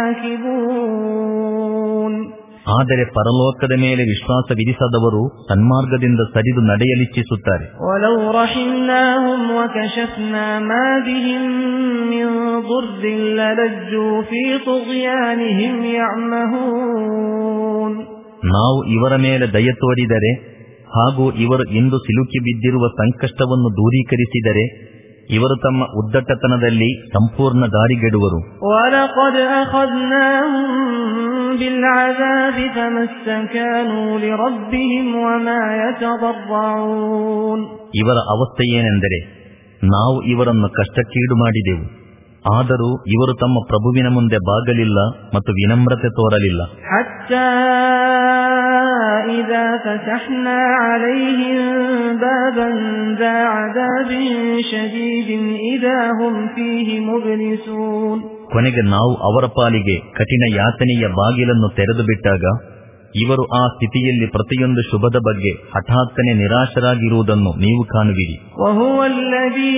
ಲನಾಕಿಬೂನ್, ಆದರೆ ಪರಲೋಕದ ಮೇಲೆ ವಿಶ್ವಾಸ ವಿಧಿಸದವರು ಸನ್ಮಾರ್ಗದಿಂದ ಸರಿದು ನಡೆಯಲಿಚ್ಛಿಸುತ್ತಾರೆ. ವಲೌ ರಹಿಮ್ನಾಹುಂ ವಕಶಫ್ನಾ ಮಾ ಬಿಹಿಂ ಮಿನ್ ದುರ್ರಿನ್ ಲಲಜ್ಜೂ ಫೀ ತುಗ್ಯಾನಿಹಿಂ ಯಅಮಹೂನ್, ನಾವು ಇವರ ಮೇಲೆ ದಯ ತೋರಿದರೆ ಹಾಗೂ ಇವರು ಇಂದು ಸಿಲುಕಿ ಬಿದ್ದಿರುವ ಸಂಕಷ್ಟವನ್ನು ದೂರೀಕರಿಸಿದರೆ ಇವರು ತಮ್ಮ ಉದ್ದಟತನದಲ್ಲಿ ಸಂಪೂರ್ಣ ದಾರಿಗೆಡುವರು. ವಲಕದ್ ಅಖದ್ನಾಹುಂ ಬಿಲ್ಅಜಾಬಿ ಫಮಸ್ತಕಾನೂ ಲಿರಬ್ಬಿಹಿಂ ವಮಾ ಯತದರ್ರಊನ್, ಇವರ ಅವಸ್ಥೆಯೇನೆಂದರೆ ನಾವು ಇವರನ್ನು ಕಷ್ಟಕ್ಕೀಡು ಮಾಡಿದೆವು, ಆದರೂ ಇವರು ತಮ್ಮ ಪ್ರಭುವಿನ ಮುಂದೆ ಬಾಗಲಿಲ್ಲ ಮತ್ತು ವಿನಮ್ರತೆ ತೋರಲಿಲ್ಲ. ಹತ್ತಾ ಇದಾ ಫತಹ್ನಾ ಅಲೈಹಿಂ ಬಾಬನ್ ذا عذاب شديد إذا هم فيه مبلسون, ಕೊನೆಗೆ ನಾವು ಅವರ ಪಾಲಿಗೆ ಕಠಿಣ ಯಾತನೆಯ ಬಾಗಿಲನ್ನು ತೆರೆದು ಬಿಟ್ಟಾಗ ಇವರು ಆ ಸ್ಥಿತಿಯಲ್ಲಿ ಪ್ರತಿಯೊಂದು ಶುಭದ ಬಗ್ಗೆ ಹಠಾತ್ತನೆ ನಿರಾಶರಾಗಿರುವುದನ್ನು ನೀವು ಕಾಣುವಿರಿ. وهو الذي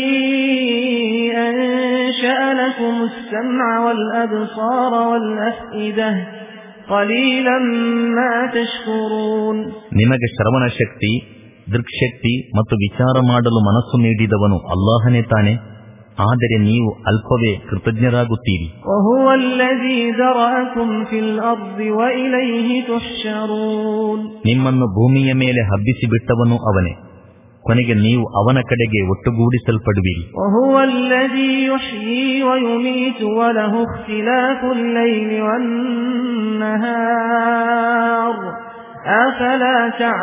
أنشأ لكم السمع والأبصار والأفئدة قليلا ما تشكرون. ನಿಮಗೆ ಶ್ರವಣ ಶಕ್ತಿ, ದೃಕ್ಶಕ್ತಿ ಮತ್ತು ವಿಚಾರ ಮಾಡಲು ಮನಸ್ಸು ನೀಡಿದವನು ಅಲ್ಲಾಹನೇ ತಾನೆ, ಆದರೆ ನೀವು ಅಲ್ಪವೇ ಕೃತಜ್ಞರಾಗುತ್ತೀರಿ. وهو الذي ذرأكم في الأرض وإليه تحشرون. ನಿಮ್ಮನ್ನು ಭೂಮಿಯ ಮೇಲೆ ಹಬ್ಬಿಸಿ ಬಿಟ್ಟವನು ಅವನೇ, ಕೊನೆಗೆ ನೀವು ಅವನ ಕಡೆಗೆ ಒಟ್ಟುಗೂಡಿಸಲ್ಪಡುವಿರಿ. وهو الذي يحيي ويميت وله اختلاف الليل والنهار أفلا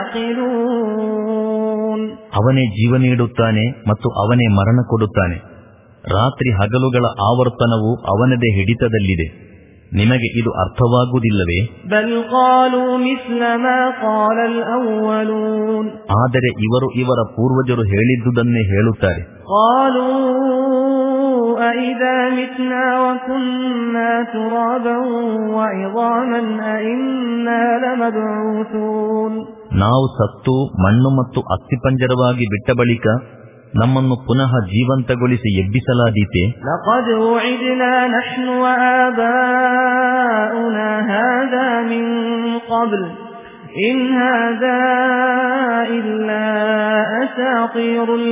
تعقلون. ಅವನೇ ಜೀವ ನೀಡುತ್ತಾನೆ ಮತ್ತು ಅವನೇ ಮರಣ ಕೊಡುತ್ತಾನೆ. ರಾತ್ರಿ ಹಗಲುಗಳ ಆವರ್ತನವು ಅವನದೇ ಹಿಡಿತದಲ್ಲಿದೆ. ನಿಮಗೆ ಇದು ಅರ್ಥವಾಗುವುದಿಲ್ಲವೇ? ಬಲ್ ಕಾಲೂ ಮಿಸ್ಲ ಮಾ ಕಾಲ ಅಲ್ ಅವ್ವಲೂನ್. ಆದರೆ ಇವರು ಇವರ ಪೂರ್ವಜರು ಹೇಳಿದ್ದುದನ್ನೇ ಹೇಳುತ್ತಾರೆ. ಕಾಲೂ ಅಇದಾ ಮಿತ್ನಾ ವಕುನ್ನಾ ತುರಾಬನ್ ವಇದಾಮನ್ ಅಇನ್ನಾ ಲಮಬ್ಊಥೂನ್. ನಾವು ಸತ್ತು ಮಣ್ಣು ಮತ್ತು ಅಸ್ಥಿಪಂಜರವಾಗಿ ಬಿಟ್ಟ ಬಳಿಕ ನಮ್ಮನ್ನು ಪುನಃ ಜೀವಂತಗೊಳಿಸಿ ಎಬ್ಬಿಸಲಾದೀತೆ. ಲಕದ್ ಉಇದ್ನಾ ನಹ್ನು ವಆಬಾಉನಾ ಹಾದಾ ಮಿನ್ क़ब्ल ಇನ್ ಹಾದಾ ಇಲ್ಲಾ ಅಸಾತೀರುಲ್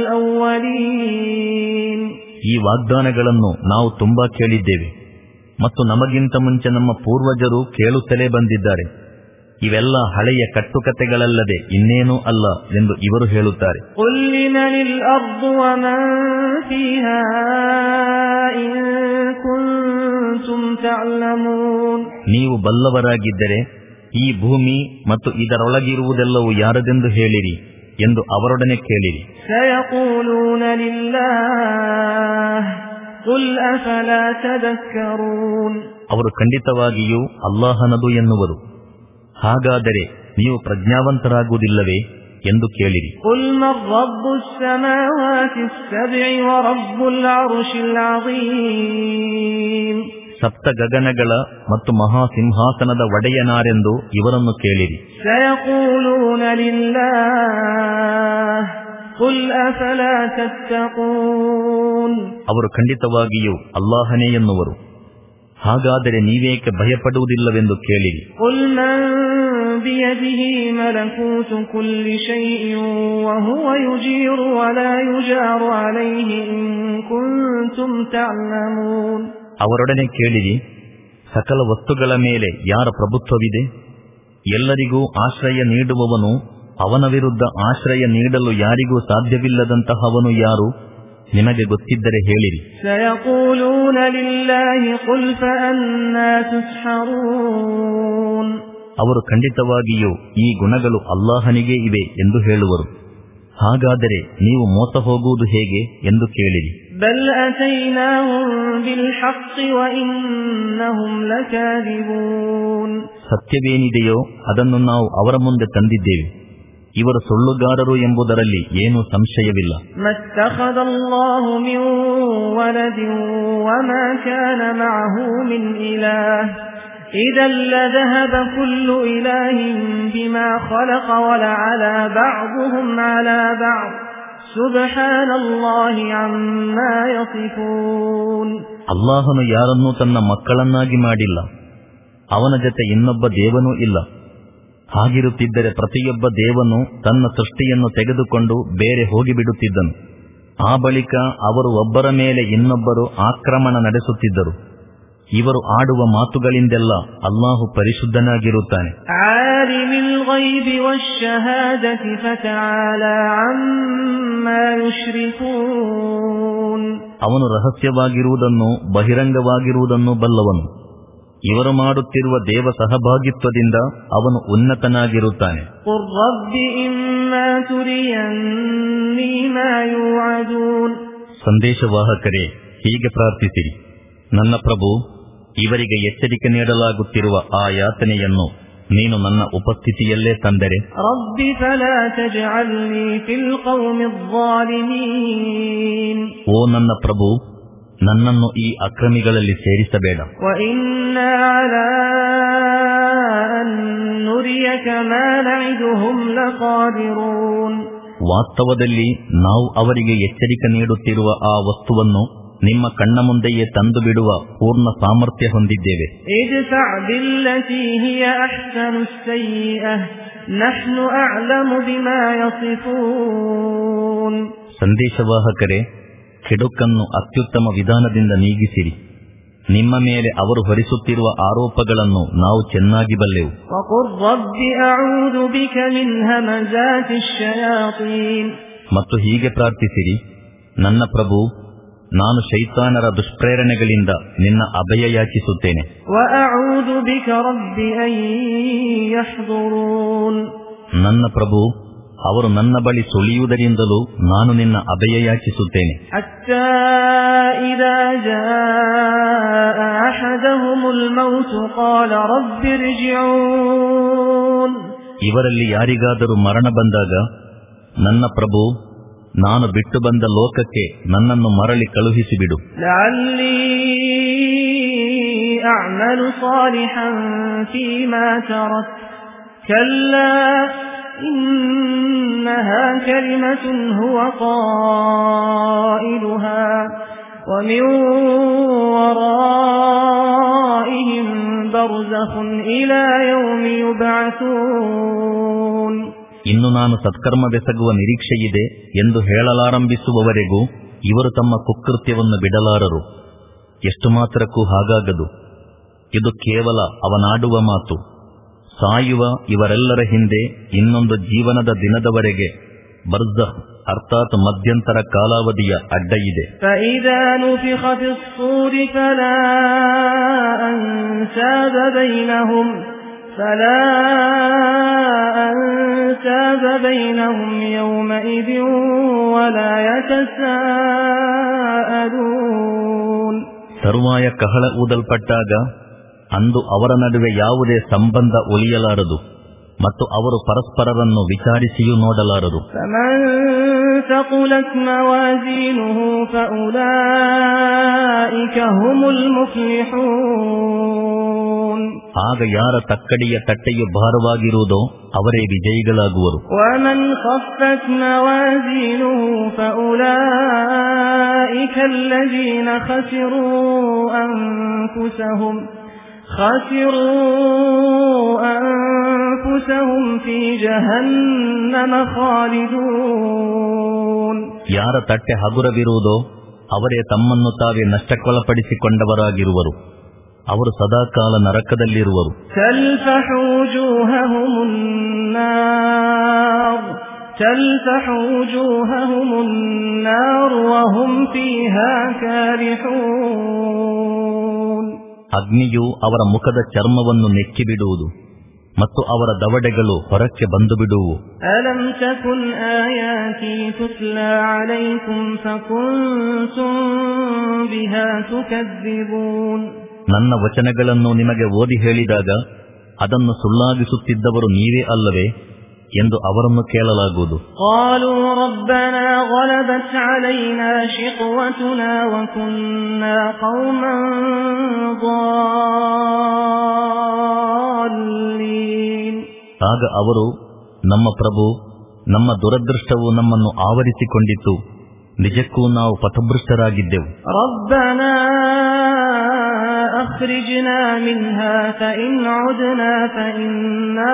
ಅವ್ವಲೀನ್. ಈ ವಾಗ್ದಾನಗಳನ್ನು ನಾವು ತುಂಬಾ ಕೇಳಿದ್ದೇವೆ ಮತ್ತು ನಮಗಿಂತ ಮುಂಚೆ ನಮ್ಮ ಪೂರ್ವಜರು ಕೇಳುತ್ತಲೇ ಬಂದಿದ್ದಾರೆ. ಇವೆಲ್ಲ ಹಳೆಯ ಕಟ್ಟುಕತೆಗಳಲ್ಲದೆ ಇನ್ನೇನೂ ಅಲ್ಲ ಎಂದು ಇವರು ಹೇಳುತ್ತಾರೆ. ಕುಲ್ ಲಿಮನಿಲ್ ಅರ್ದು ವಮನ್ ಫೀಹಾ ಇನ್ ಕುಂತುಂ ತಅಲಮೂನ್. ನೀವು ಬಲ್ಲವರಾಗಿದ್ದರೆ ಈ ಭೂಮಿ ಮತ್ತು ಇದರೊಳಗಿರುವುದೆಲ್ಲವೂ ಯಾರದೆಂದು ಹೇಳಿರಿ ಎಂದು ಅವರೊಡನೆ ಕೇಳಿರಿ. ಸಯಕೂಲೂನ ಲಿಲ್ಲಾಹ್ ಕುಲ್ ಅಫಲಾ ತದಕ್ಕರೂನ್. ಅವರು ಖಂಡಿತವಾಗಿಯೂ ಅಲ್ಲಾಹನದು ಎನ್ನುವರು, ಹಾಗಾದರೆ ನೀವು ಪ್ರಜ್ಞಾವಂತರಾಗುವುದಿಲ್ಲವೇ ಎಂದು ಕೇಳಿರಿ. ಕುಲ್ ಮನ್ ರಬ್ಬುಸ್ ಸಮಾವಾತಿಸ್ ಸಬ್'i ವ ರಬ್ಬುಲ್ ಅರ್ಶಿಲ್ ಅಝೀಮ್. ಸಪ್ತ ಗಗನಗಳ ಮತ್ತು ಮಹಾಸಿಂಹಾಸನದ ಒಡೆಯನಾರೆಂದು ಇವರನ್ನು ಕೇಳಿರಿ. ಸಯಕೂಲೂನ ಲಿಲ್ಲಾಹ್ ಕುಲ್ ಅಫಲಾ ತತ್ತಕೂನ್. ಅವರು ಖಂಡಿತವಾಗಿಯೂ ಅಲ್ಲಾಹನೇ ಎನ್ನುವರು, ಹಾಗಾದರೆ ನೀವೇಕೆ ಭಯಪಡುವುದಿಲ್ಲವೆಂದು ಕೇಳಿರಿ. ಕುಲ್ ಮನ್ ಬಿಯದಿಹಿ ಮಲಕೂತು ಕುಲ್ಲಿ ಶೈಇನ್ ವಹುವ ಯುಜೀರು ವಲಾ ಯುಜಾರು ಅಲೈಹಿ ಇನ್ ಕುಂತುಂ ತಅಲಮೂನ್. ಅವರೊಡನೆ ಕೇಳಿರಿ, ಸಕಲ ವಸ್ತುಗಳ ಮೇಲೆ ಯಾರ ಪ್ರಭುತ್ವವಿದೆ? ಎಲ್ಲರಿಗೂ ಆಶ್ರಯ ನೀಡುವವನು, ಅವನ ವಿರುದ್ಧ ಆಶ್ರಯ ನೀಡಲು ಯಾರಿಗೂ ಸಾಧ್ಯವಿಲ್ಲದಂತಹವನು ಯಾರು? ನಿಮಗೆ ಗೊತ್ತಿದ್ದರೆ ಹೇಳಿರಿ. ಸಯಕೂಲೂನ ಲಿಲ್ಲಾಹಿ ಕುಲ್ ಫಅನ್ನಾ ತುಸ್ಹರೂನ್. ಅವರು ಖಂಡಿತವಾಗಿಯೂ ಈ ಗುಣಗಳು ಅಲ್ಲಾಹನಿಗೆ ಇವೆ ಎಂದು ಹೇಳುವರು, ಹಾಗಾದರೆ ನೀವು ಮೋಸ ಹೋಗುವುದು ಹೇಗೆ ಎಂದು ಕೇಳಿರಿ. ಬಲ್ ಅತೈನಾಹುಂ ಬಿಲ್ ಹಕ್ಕಿ ವ ಇನ್ನಹುಂ ಲಕಾದಿಬೂನ್. ಸತ್ಯವೇನಿದೆಯೋ ಅದನ್ನು ನಾವು ಅವರ ಮುಂದೆ ತಂದಿದ್ದೇವೆ, ಇವರು ಸುಳ್ಳುಗಾರರು ಎಂಬುದರಲ್ಲಿ ಏನೂ ಸಂಶಯವಿಲ್ಲ. ಮತ್ತಖದಲ್ಲಾಹು ಮಿನ್ ವಲದಿನ್ ವಮಾ ಕಾನ ಮಅಹು ಮಿನ್ ಇಲಾಹ್ ಇದನ್ ಲದಹಬ ಕುಲ್ಲು ಇಲಾಹಿನ್ ಬಿಮಾ ಖಲಕ ವಲಅಲಾ ಬಅದುಹುಂ ಅಲಾ ಬಅದ್ ಸುಬ್ಹಾನಲ್ಲಾಹಿ ಅಮ್ಮಾ ಯಸಿಫೂನ್. ಅಲ್ಲಾಹನು ಯಾರನ್ನೂ ತನ್ನ ಮಕ್ಕಳನ್ನಾಗಿ ಮಾಡಿಲ್ಲ, ಅವನ ಜೊತೆ ಇನ್ನೊಬ್ಬ ದೇವನೂ ಇಲ್ಲ. ಹಾಗಿರುತ್ತಿದ್ದರೆ ಪ್ರತಿಯೊಬ್ಬ ದೇವನು ತನ್ನ ಸೃಷ್ಟಿಯನ್ನು ತೆಗೆದುಕೊಂಡು ಬೇರೆ ಹೋಗಿಬಿಡುತ್ತಿದ್ದನು. ಆ ಬಳಿಕ ಅವರು ಒಬ್ಬರ ಮೇಲೆ ಇನ್ನೊಬ್ಬರು ಆಕ್ರಮಣ ನಡೆಸುತ್ತಿದ್ದರು. ಇವರು ಆಡುವ ಮಾತುಗಳಿಂದೆಲ್ಲ ಅಲ್ಲಾಹು ಪರಿಶುದ್ಧನಾಗಿರುತ್ತಾನೆ. ಆಲಿಮಿಲ್ ಗೈಬಿ ವಶ್ಶಹಾದತಿ ಫತಆಲಾ ಅಮ್ಮಾ ಯುಶ್ರಿಕೂನ್. ಅವನು ರಹಸ್ಯವಾಗಿರುವುದನ್ನು ಬಹಿರಂಗವಾಗಿರುವುದನ್ನು ಬಲ್ಲವನು. ಇವರು ಮಾಡುತ್ತಿರುವ ದೇವ ಸಹಭಾಗಿತ್ವದಿಂದ ಅವನು ಉನ್ನತನಾಗಿರುತ್ತಾನೆ. ಕುರ್ ರಬ್ಬಿ ಇಮ್ಮಾ ತುರಿಯನ್ನೀ ಮಾ ಯುಅದೂನ್. ಸಂದೇಶವಾಹಕರೇ, ಹೀಗೆ ಪ್ರಾರ್ಥಿಸಿರಿ, ನನ್ನ ಪ್ರಭು, ಇವರಿಗೆ ಎಚ್ಚರಿಕೆ ನೀಡಲಾಗುತ್ತಿರುವ ಆ ಯಾತನೆಯನ್ನು ನೀನು ನನ್ನ ಉಪಸ್ಥಿತಿಯಲ್ಲೇ ತಂದರೆ. ರಬ್ಬಿ ಫಲಾ ತಜ್ಅಲ್ನೀ ಫಿಲ್ ಕೌಮಿಜ್ ಝಾಲಿಮೀನ್. ಓ ನನ್ನ ಪ್ರಭು, ನನ್ನನ್ನು ಈ ಅಕ್ರಮಿಗಳಲ್ಲಿ ಸೇರಿಸಬೇಡ. ವಇನ್ನಾ ಅಲಾ ಅನ್ ನುರಿಯಕ ಮಾ ನ'iದುಹುಂ ಲಕಾದಿರೂನ್. ವಾಸ್ತವದಲ್ಲಿ ನಾವು ಅವರಿಗೆ ಎಚ್ಚರಿಕೆ ನೀಡುತ್ತಿರುವ ಆ ವಸ್ತುವನ್ನು ನಿಮ್ಮ ಕಣ್ಣ ಮುಂದೆಯೇ ತಂದು ಬಿಡುವ ಪೂರ್ಣ ಸಾಮರ್ಥ್ಯ ಹೊಂದಿದ್ದೇವೆ. ಸಂದೇಶವಾಹಕರೇ, ಕೆಡುಕನ್ನು ಅತ್ಯುತ್ತಮ ವಿಧಾನದಿಂದ ನೀಗಿಸಿರಿ. ನಿಮ್ಮ ಮೇಲೆ ಅವರು ಹೊರಿಸುತ್ತಿರುವ ಆರೋಪಗಳನ್ನು ನಾವು ಚೆನ್ನಾಗಿ ಬಲ್ಲೆವು. ಮತ್ತು ಹೀಗೆ ಪ್ರಾರ್ಥಿಸಿರಿ, ನನ್ನ ಪ್ರಭು, ನಾನು ಶೈತಾನರ ದುಷ್ಪ್ರೇರಣೆಗಳಿಂದ ನಿನ್ನ ಅಭಯ ಯಾಚಿಸುತ್ತೇನೆ. ನನ್ನ ಪ್ರಭು, ಅವರು ನನ್ನ ಬಳಿ ಸುಳಿಯುವುದರಿಂದಲೂ ನಾನು ನಿನ್ನ ಅಭಯ ಯಾಚಿಸುತ್ತೇನೆ. ಇವರಲ್ಲಿ ಯಾರಿಗಾದರೂ ಮರಣ ಬಂದಾಗ, ನನ್ನ ಪ್ರಭು, ನಾನು ಬಿಟ್ಟು ಬಂದ ಲೋಕಕ್ಕೆ ನನ್ನನ್ನು ಮರಳಿ ಕಳುಹಿಸಿಬಿಡು. إنها كلمة هو قائلها ومن ورائهم برزخ إلى يوم يبعثون. ಇನ್ನು ನಾನು ಸತ್ಕರ್ಮವೆಸಗುವ ನಿರೀಕ್ಷೆಯಿದೆ ಎಂದು ಹೇಳಲಾರಂಭಿಸುವವರೆಗೂ ಇವರು ತಮ್ಮ ಕುಕೃತ್ಯವನ್ನು ಬಿಡಲಾರರು. ಎಷ್ಟು ಮಾತ್ರಕ್ಕೂ ಹಾಗಾಗದು. ಇದು ಕೇವಲ ಅವನಾಡುವ ಮಾತು. ಸಾಯುವ ಇವರೆಲ್ಲರ ಹಿಂದೆ ಇನ್ನೊಂದು ಜೀವನದ ದಿನದವರೆಗೆ ಬರ್ಜಖ್ ಅರ್ಥಾತ್ ಮಧ್ಯಂತರ ಕಾಲಾವಧಿಯ ಅಡ್ಡ ಇದೆ. ತರುವಾಯ ಕಹಳ ಊದಲ್ಪಟ್ಟಾಗ ಅಂದು ಅವರ ನಡುವೆ ಯಾವುದೇ ಸಂಬಂಧ ಉಳಿಯಲಾರದು ಮತ್ತು ಅವರು ಪರಸ್ಪರರನ್ನು ವಿಚಾರಿಸಿಯೂ ನೋಡಲಾರರು. ಆಗ ಯಾರ ತಕ್ಕಡಿಯ ತಟ್ಟೆಯು ಭಾರವಾಗಿರುವುದೋ ಅವರೇ ವಿಜಯಿಗಳಾಗುವರು. خسروا أنفسهم في جهنم خالدون. ಯಾರ ತಟ್ಟೆ ಹಗುರವಿರುವುದೋ ಅವರೇ ತಮ್ಮನ್ನು ತಾವೇ ನಷ್ಟಕ್ಕೊಳಪಡಿಸಿಕೊಂಡವರಾಗಿರುವರು. ಅವರು ಸದಾಕಾಲ ನರಕದಲ್ಲಿರುವರು. تلفح وجوههم النار تلفح وجوههم النار وهم فيها كارحون. ಅಗ್ನಿಯು ಅವರ ಮುಖದ ಚರ್ಮವನ್ನು ನೆಕ್ಕಿಬಿಡುವುದು ಮತ್ತು ಅವರ ದವಡೆಗಳು ಹೊರಕ್ಕೆ ಬಂದು ಬಿಡುವು. ಅಲಂ ತಕುನ್ ಆಯಾತಿ ತುತ್ಲಾ ಅಲೈಕುಂ ಫಕುಂತುಂ ಬಿಹಾ ತುಕದ್ದಿಬೂನ್. ನನ್ನ ವಚನಗಳನ್ನು ನಿಮಗೆ ಓದಿ ಹೇಳಿದಾಗ ಅದನ್ನು ಸುಳ್ಳಾಗಿಸುತ್ತಿದ್ದವರು ನೀವೇ ಅಲ್ಲವೇ ಎಂದು ಅವರನ್ನು ಕೇಳಲಾಗುವುದು. قالوا ربنا غلبت علينا شقوتنا وكنا قوما ضالين. ಆಗ ಅವರು, ನಮ್ಮ ಪ್ರಭು, ನಮ್ಮ ದುರದೃಷ್ಟವು ನಮ್ಮನ್ನು ಆವರಿಸಿಕೊಂಡಿತು, ನಿಜಕ್ಕೂ ನಾವು ಪಥಭೃಷ್ಟರಾಗಿದ್ದೆವು. ربنا أخرجنا منها فإن عدنا فإنا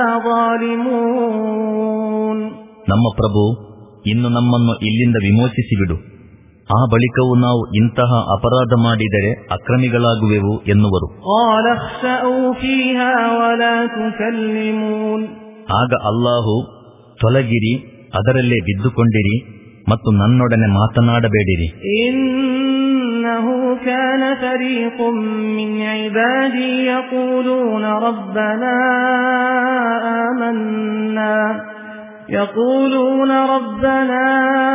ظالمون. ನಮ್ಮ ಪ್ರಭು, ಇನ್ನು ನಮ್ಮನ್ನು ಇಲ್ಲಿಂದ ವಿಮೋಚಿಸಿಬಿಡು, ಆ ಬಳಿಕವೂ ನಾವು ಇಂತಹ ಅಪರಾಧ ಮಾಡಿದರೆ ಅಕ್ರಮಿಗಳಾಗುವೆವು ಎನ್ನುವರು. قال اخسأوا فيها ولا تكلمون. ಆಗ ಅಲ್ಲಾಹು, ತೊಲಗಿರಿ, ಅದರಲ್ಲೇ ಬಿದ್ದುಕೊಂಡಿರಿ ಮತ್ತು ನನ್ನೊಡನೆ ಮಾತನಾಡಬೇಡಿರಿ. إنه كان فريق من عبادي يقولون ربنا آمنا يقولون ربنا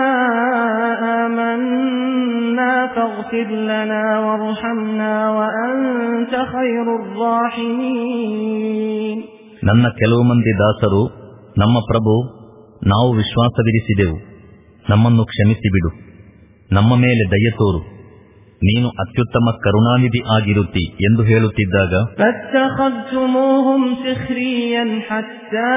آمنا فاغفر لنا وارحمنا وأنت خير الراحمين. ನನ್ನ ಕೆಲವು ಮಂದಿ ದಾಸರು, ನಮ್ಮ ಪ್ರಭು, ನಾವು ವಿಶ್ವಾಸವಿರಿಸಿದೆವು, ನಮ್ಮನ್ನು ಕ್ಷಮಿಸಿಬಿಡು, ನಮ್ಮ ಮೇಲೆ ದಯೆ ತೋರು, ನೀನು ಅತ್ಯುತ್ತಮ ಕರುಣಾನಿಧಿ ಆಗಿರುತ್ತಿ ಎಂದು ಹೇಳುತ್ತಿದ್ದಾಗ, فاتخذتموهم سخريا حتى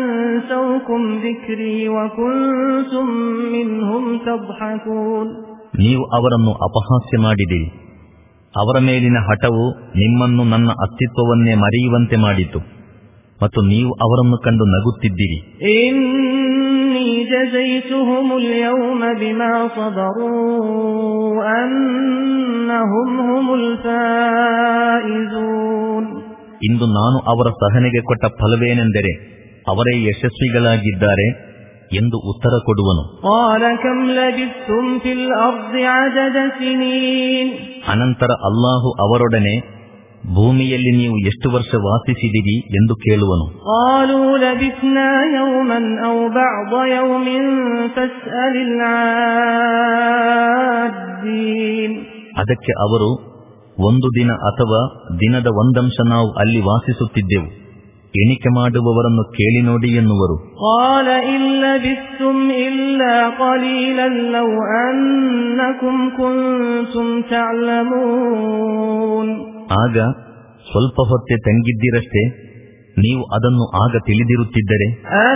أنسوكم ذكري وكنتم منهم تضحكون. ನೀವು ಅವರನ್ನು ಅಪಹಾಸ್ಯ ಮಾಡಿದಿರಿ. ಅವರ ಮೇಲಿನ ಹಠವು ನಿಮ್ಮನ್ನು ನನ್ನ ಅಸ್ತಿತ್ವವನ್ನೇ ಮರೆಯುವಂತೆ ಮಾಡಿತು ಮತ್ತು ನೀವು ಅವರನ್ನು ಕಂಡು ನಗುತ್ತಿದ್ದೀರಿ. ಇನ್ನೀ ಜಜೈತುಹುಮುಲ್ ಯೌಮ ಬಿಮಾ ಸಬರೂ ಅನ್ನಹುಮ್ ಹುಮುಲ್ ಫಾಯಿಜೂನ್. ಇಂದು ನಾನು ಅವರ ಸಹನೆಗೆ ಕೊಟ್ಟ ಫಲವೇನೆಂದರೆ ಅವರೇ ಯಶಸ್ವಿಗಳಾಗಿದ್ದಾರೆ ಎಂದು ಉತ್ತರ ಕೊಡುವನು. ಅನಂತರ ಅಲ್ಲಾಹು ಅವರೊಡನೆ ಭೂಮಿಯಲ್ಲಿ ನೀವು ಎಷ್ಟು ವರ್ಷ ವಾಸಿಸಿದಿರಿ ಎಂದು ಕೇಳುವನು. ಅದಕ್ಕೆ ಅವರು ಒಂದು ದಿನ ಅಥವಾ ದಿನದ ಒಂದಂಶ ನಾವು ಅಲ್ಲಿ ವಾಸಿಸುತ್ತಿದ್ದೆವು, ಎಣಿಕೆ ಮಾಡುವವರನ್ನು ಕೇಳಿ ನೋಡಿ ಎನ್ನುವರು. ಆಗ ಸ್ವಲ್ಪ ಹೊತ್ತೆ ತಂಗಿದ್ದಿರಷ್ಟೇ, ನೀವು ಅದನ್ನು ಆಗ ತಿಳಿದಿರುತ್ತಿದ್ದರೆ.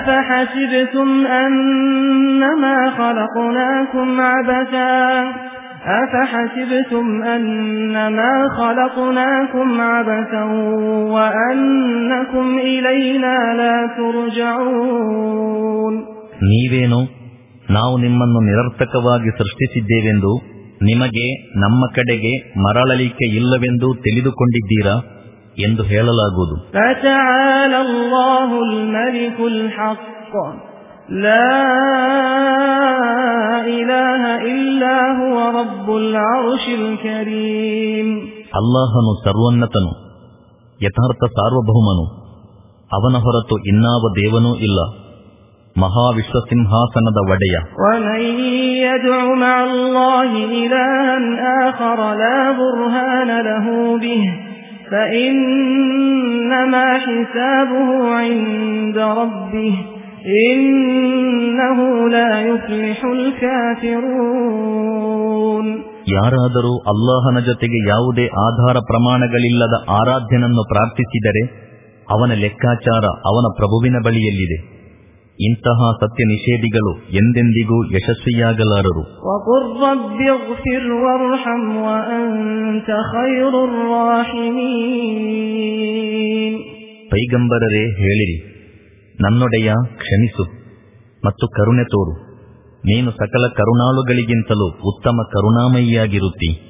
أفحسبتم أنما خلقناكم عبثا وأنكم إلينا لا ترجعون. ನೀವೇನು ನಾವು ನಿಮ್ಮನ್ನು ನಿರರ್ಥಕವಾಗಿ ಸೃಷ್ಟಿಸಿದ್ದೇವೆಂದು, ನಿಮಗೆ ನಮ್ಮ ಕಡೆಗೆ ಮರಳಲಿಕ್ಕೆ ಇಲ್ಲವೆಂದು ತಿಳಿದುಕೊಂಡಿದ್ದೀರಾ ಎಂದು ಹೇಳಲಾಗುವುದು. فتعالى الله الملك الحق لا إله إلا هو رب العرش الكريم. ಅಲ್ಲಾಹನು ಸರ್ವೋನ್ನತನು, ಯಥಾರ್ಥ ಸಾರ್ವಭೌಮನು, ಅವನ ಹೊರತು ಇನ್ನಾವ ದೇವನೂ ಇಲ್ಲ, ಮಹಾವಿಶ್ವಸಿಂಹಾಸನದ ಒಡೆಯ. ومن يدع مع الله إلها آخر لا برهان له به فإنما حسابه عند ربه إنه لا يفلح الكافرون. ಯಾರಾದರೂ ಅಲ್ಲಾಹನ ಜೊತೆಗೆ ಯಾವುದೇ ಆಧಾರ ಪ್ರಮಾಣಗಳಿಲ್ಲದ ಆರಾಧ್ಯನನ್ನು ಪ್ರಾರ್ಥಿಸಿದರೆ ಅವನ ಲೆಕ್ಕಾಚಾರ ಅವನ ಪ್ರಭುವಿನ ಬಳಿಯಲ್ಲಿದೆ. ಇಂತಹ ಸತ್ಯ ನಿಷೇಧಿಗಳು ಎಂದೆಂದಿಗೂ ಯಶಸ್ವಿಯಾಗಲಾರರು. وَقُلْ رَبِّ اغْفِرْ وَارْحَمْ وَأَنْتَ خَيْرُ الرَّاحِمِينَ. ಪೈಗಂಬರರೇ ಹೇಳಿರಿ, ನನ್ನೊಡೆಯ ಕ್ಷಮಿಸು ಮತ್ತು ಕರುಣೆ ತೋರು, ನೀನು ಸಕಲ ಕರುಣಾಳುಗಳಿಗಿಂತಲೂ ಉತ್ತಮ ಕರುಣಾಮಯಿಯಾಗಿರುತ್ತಿ.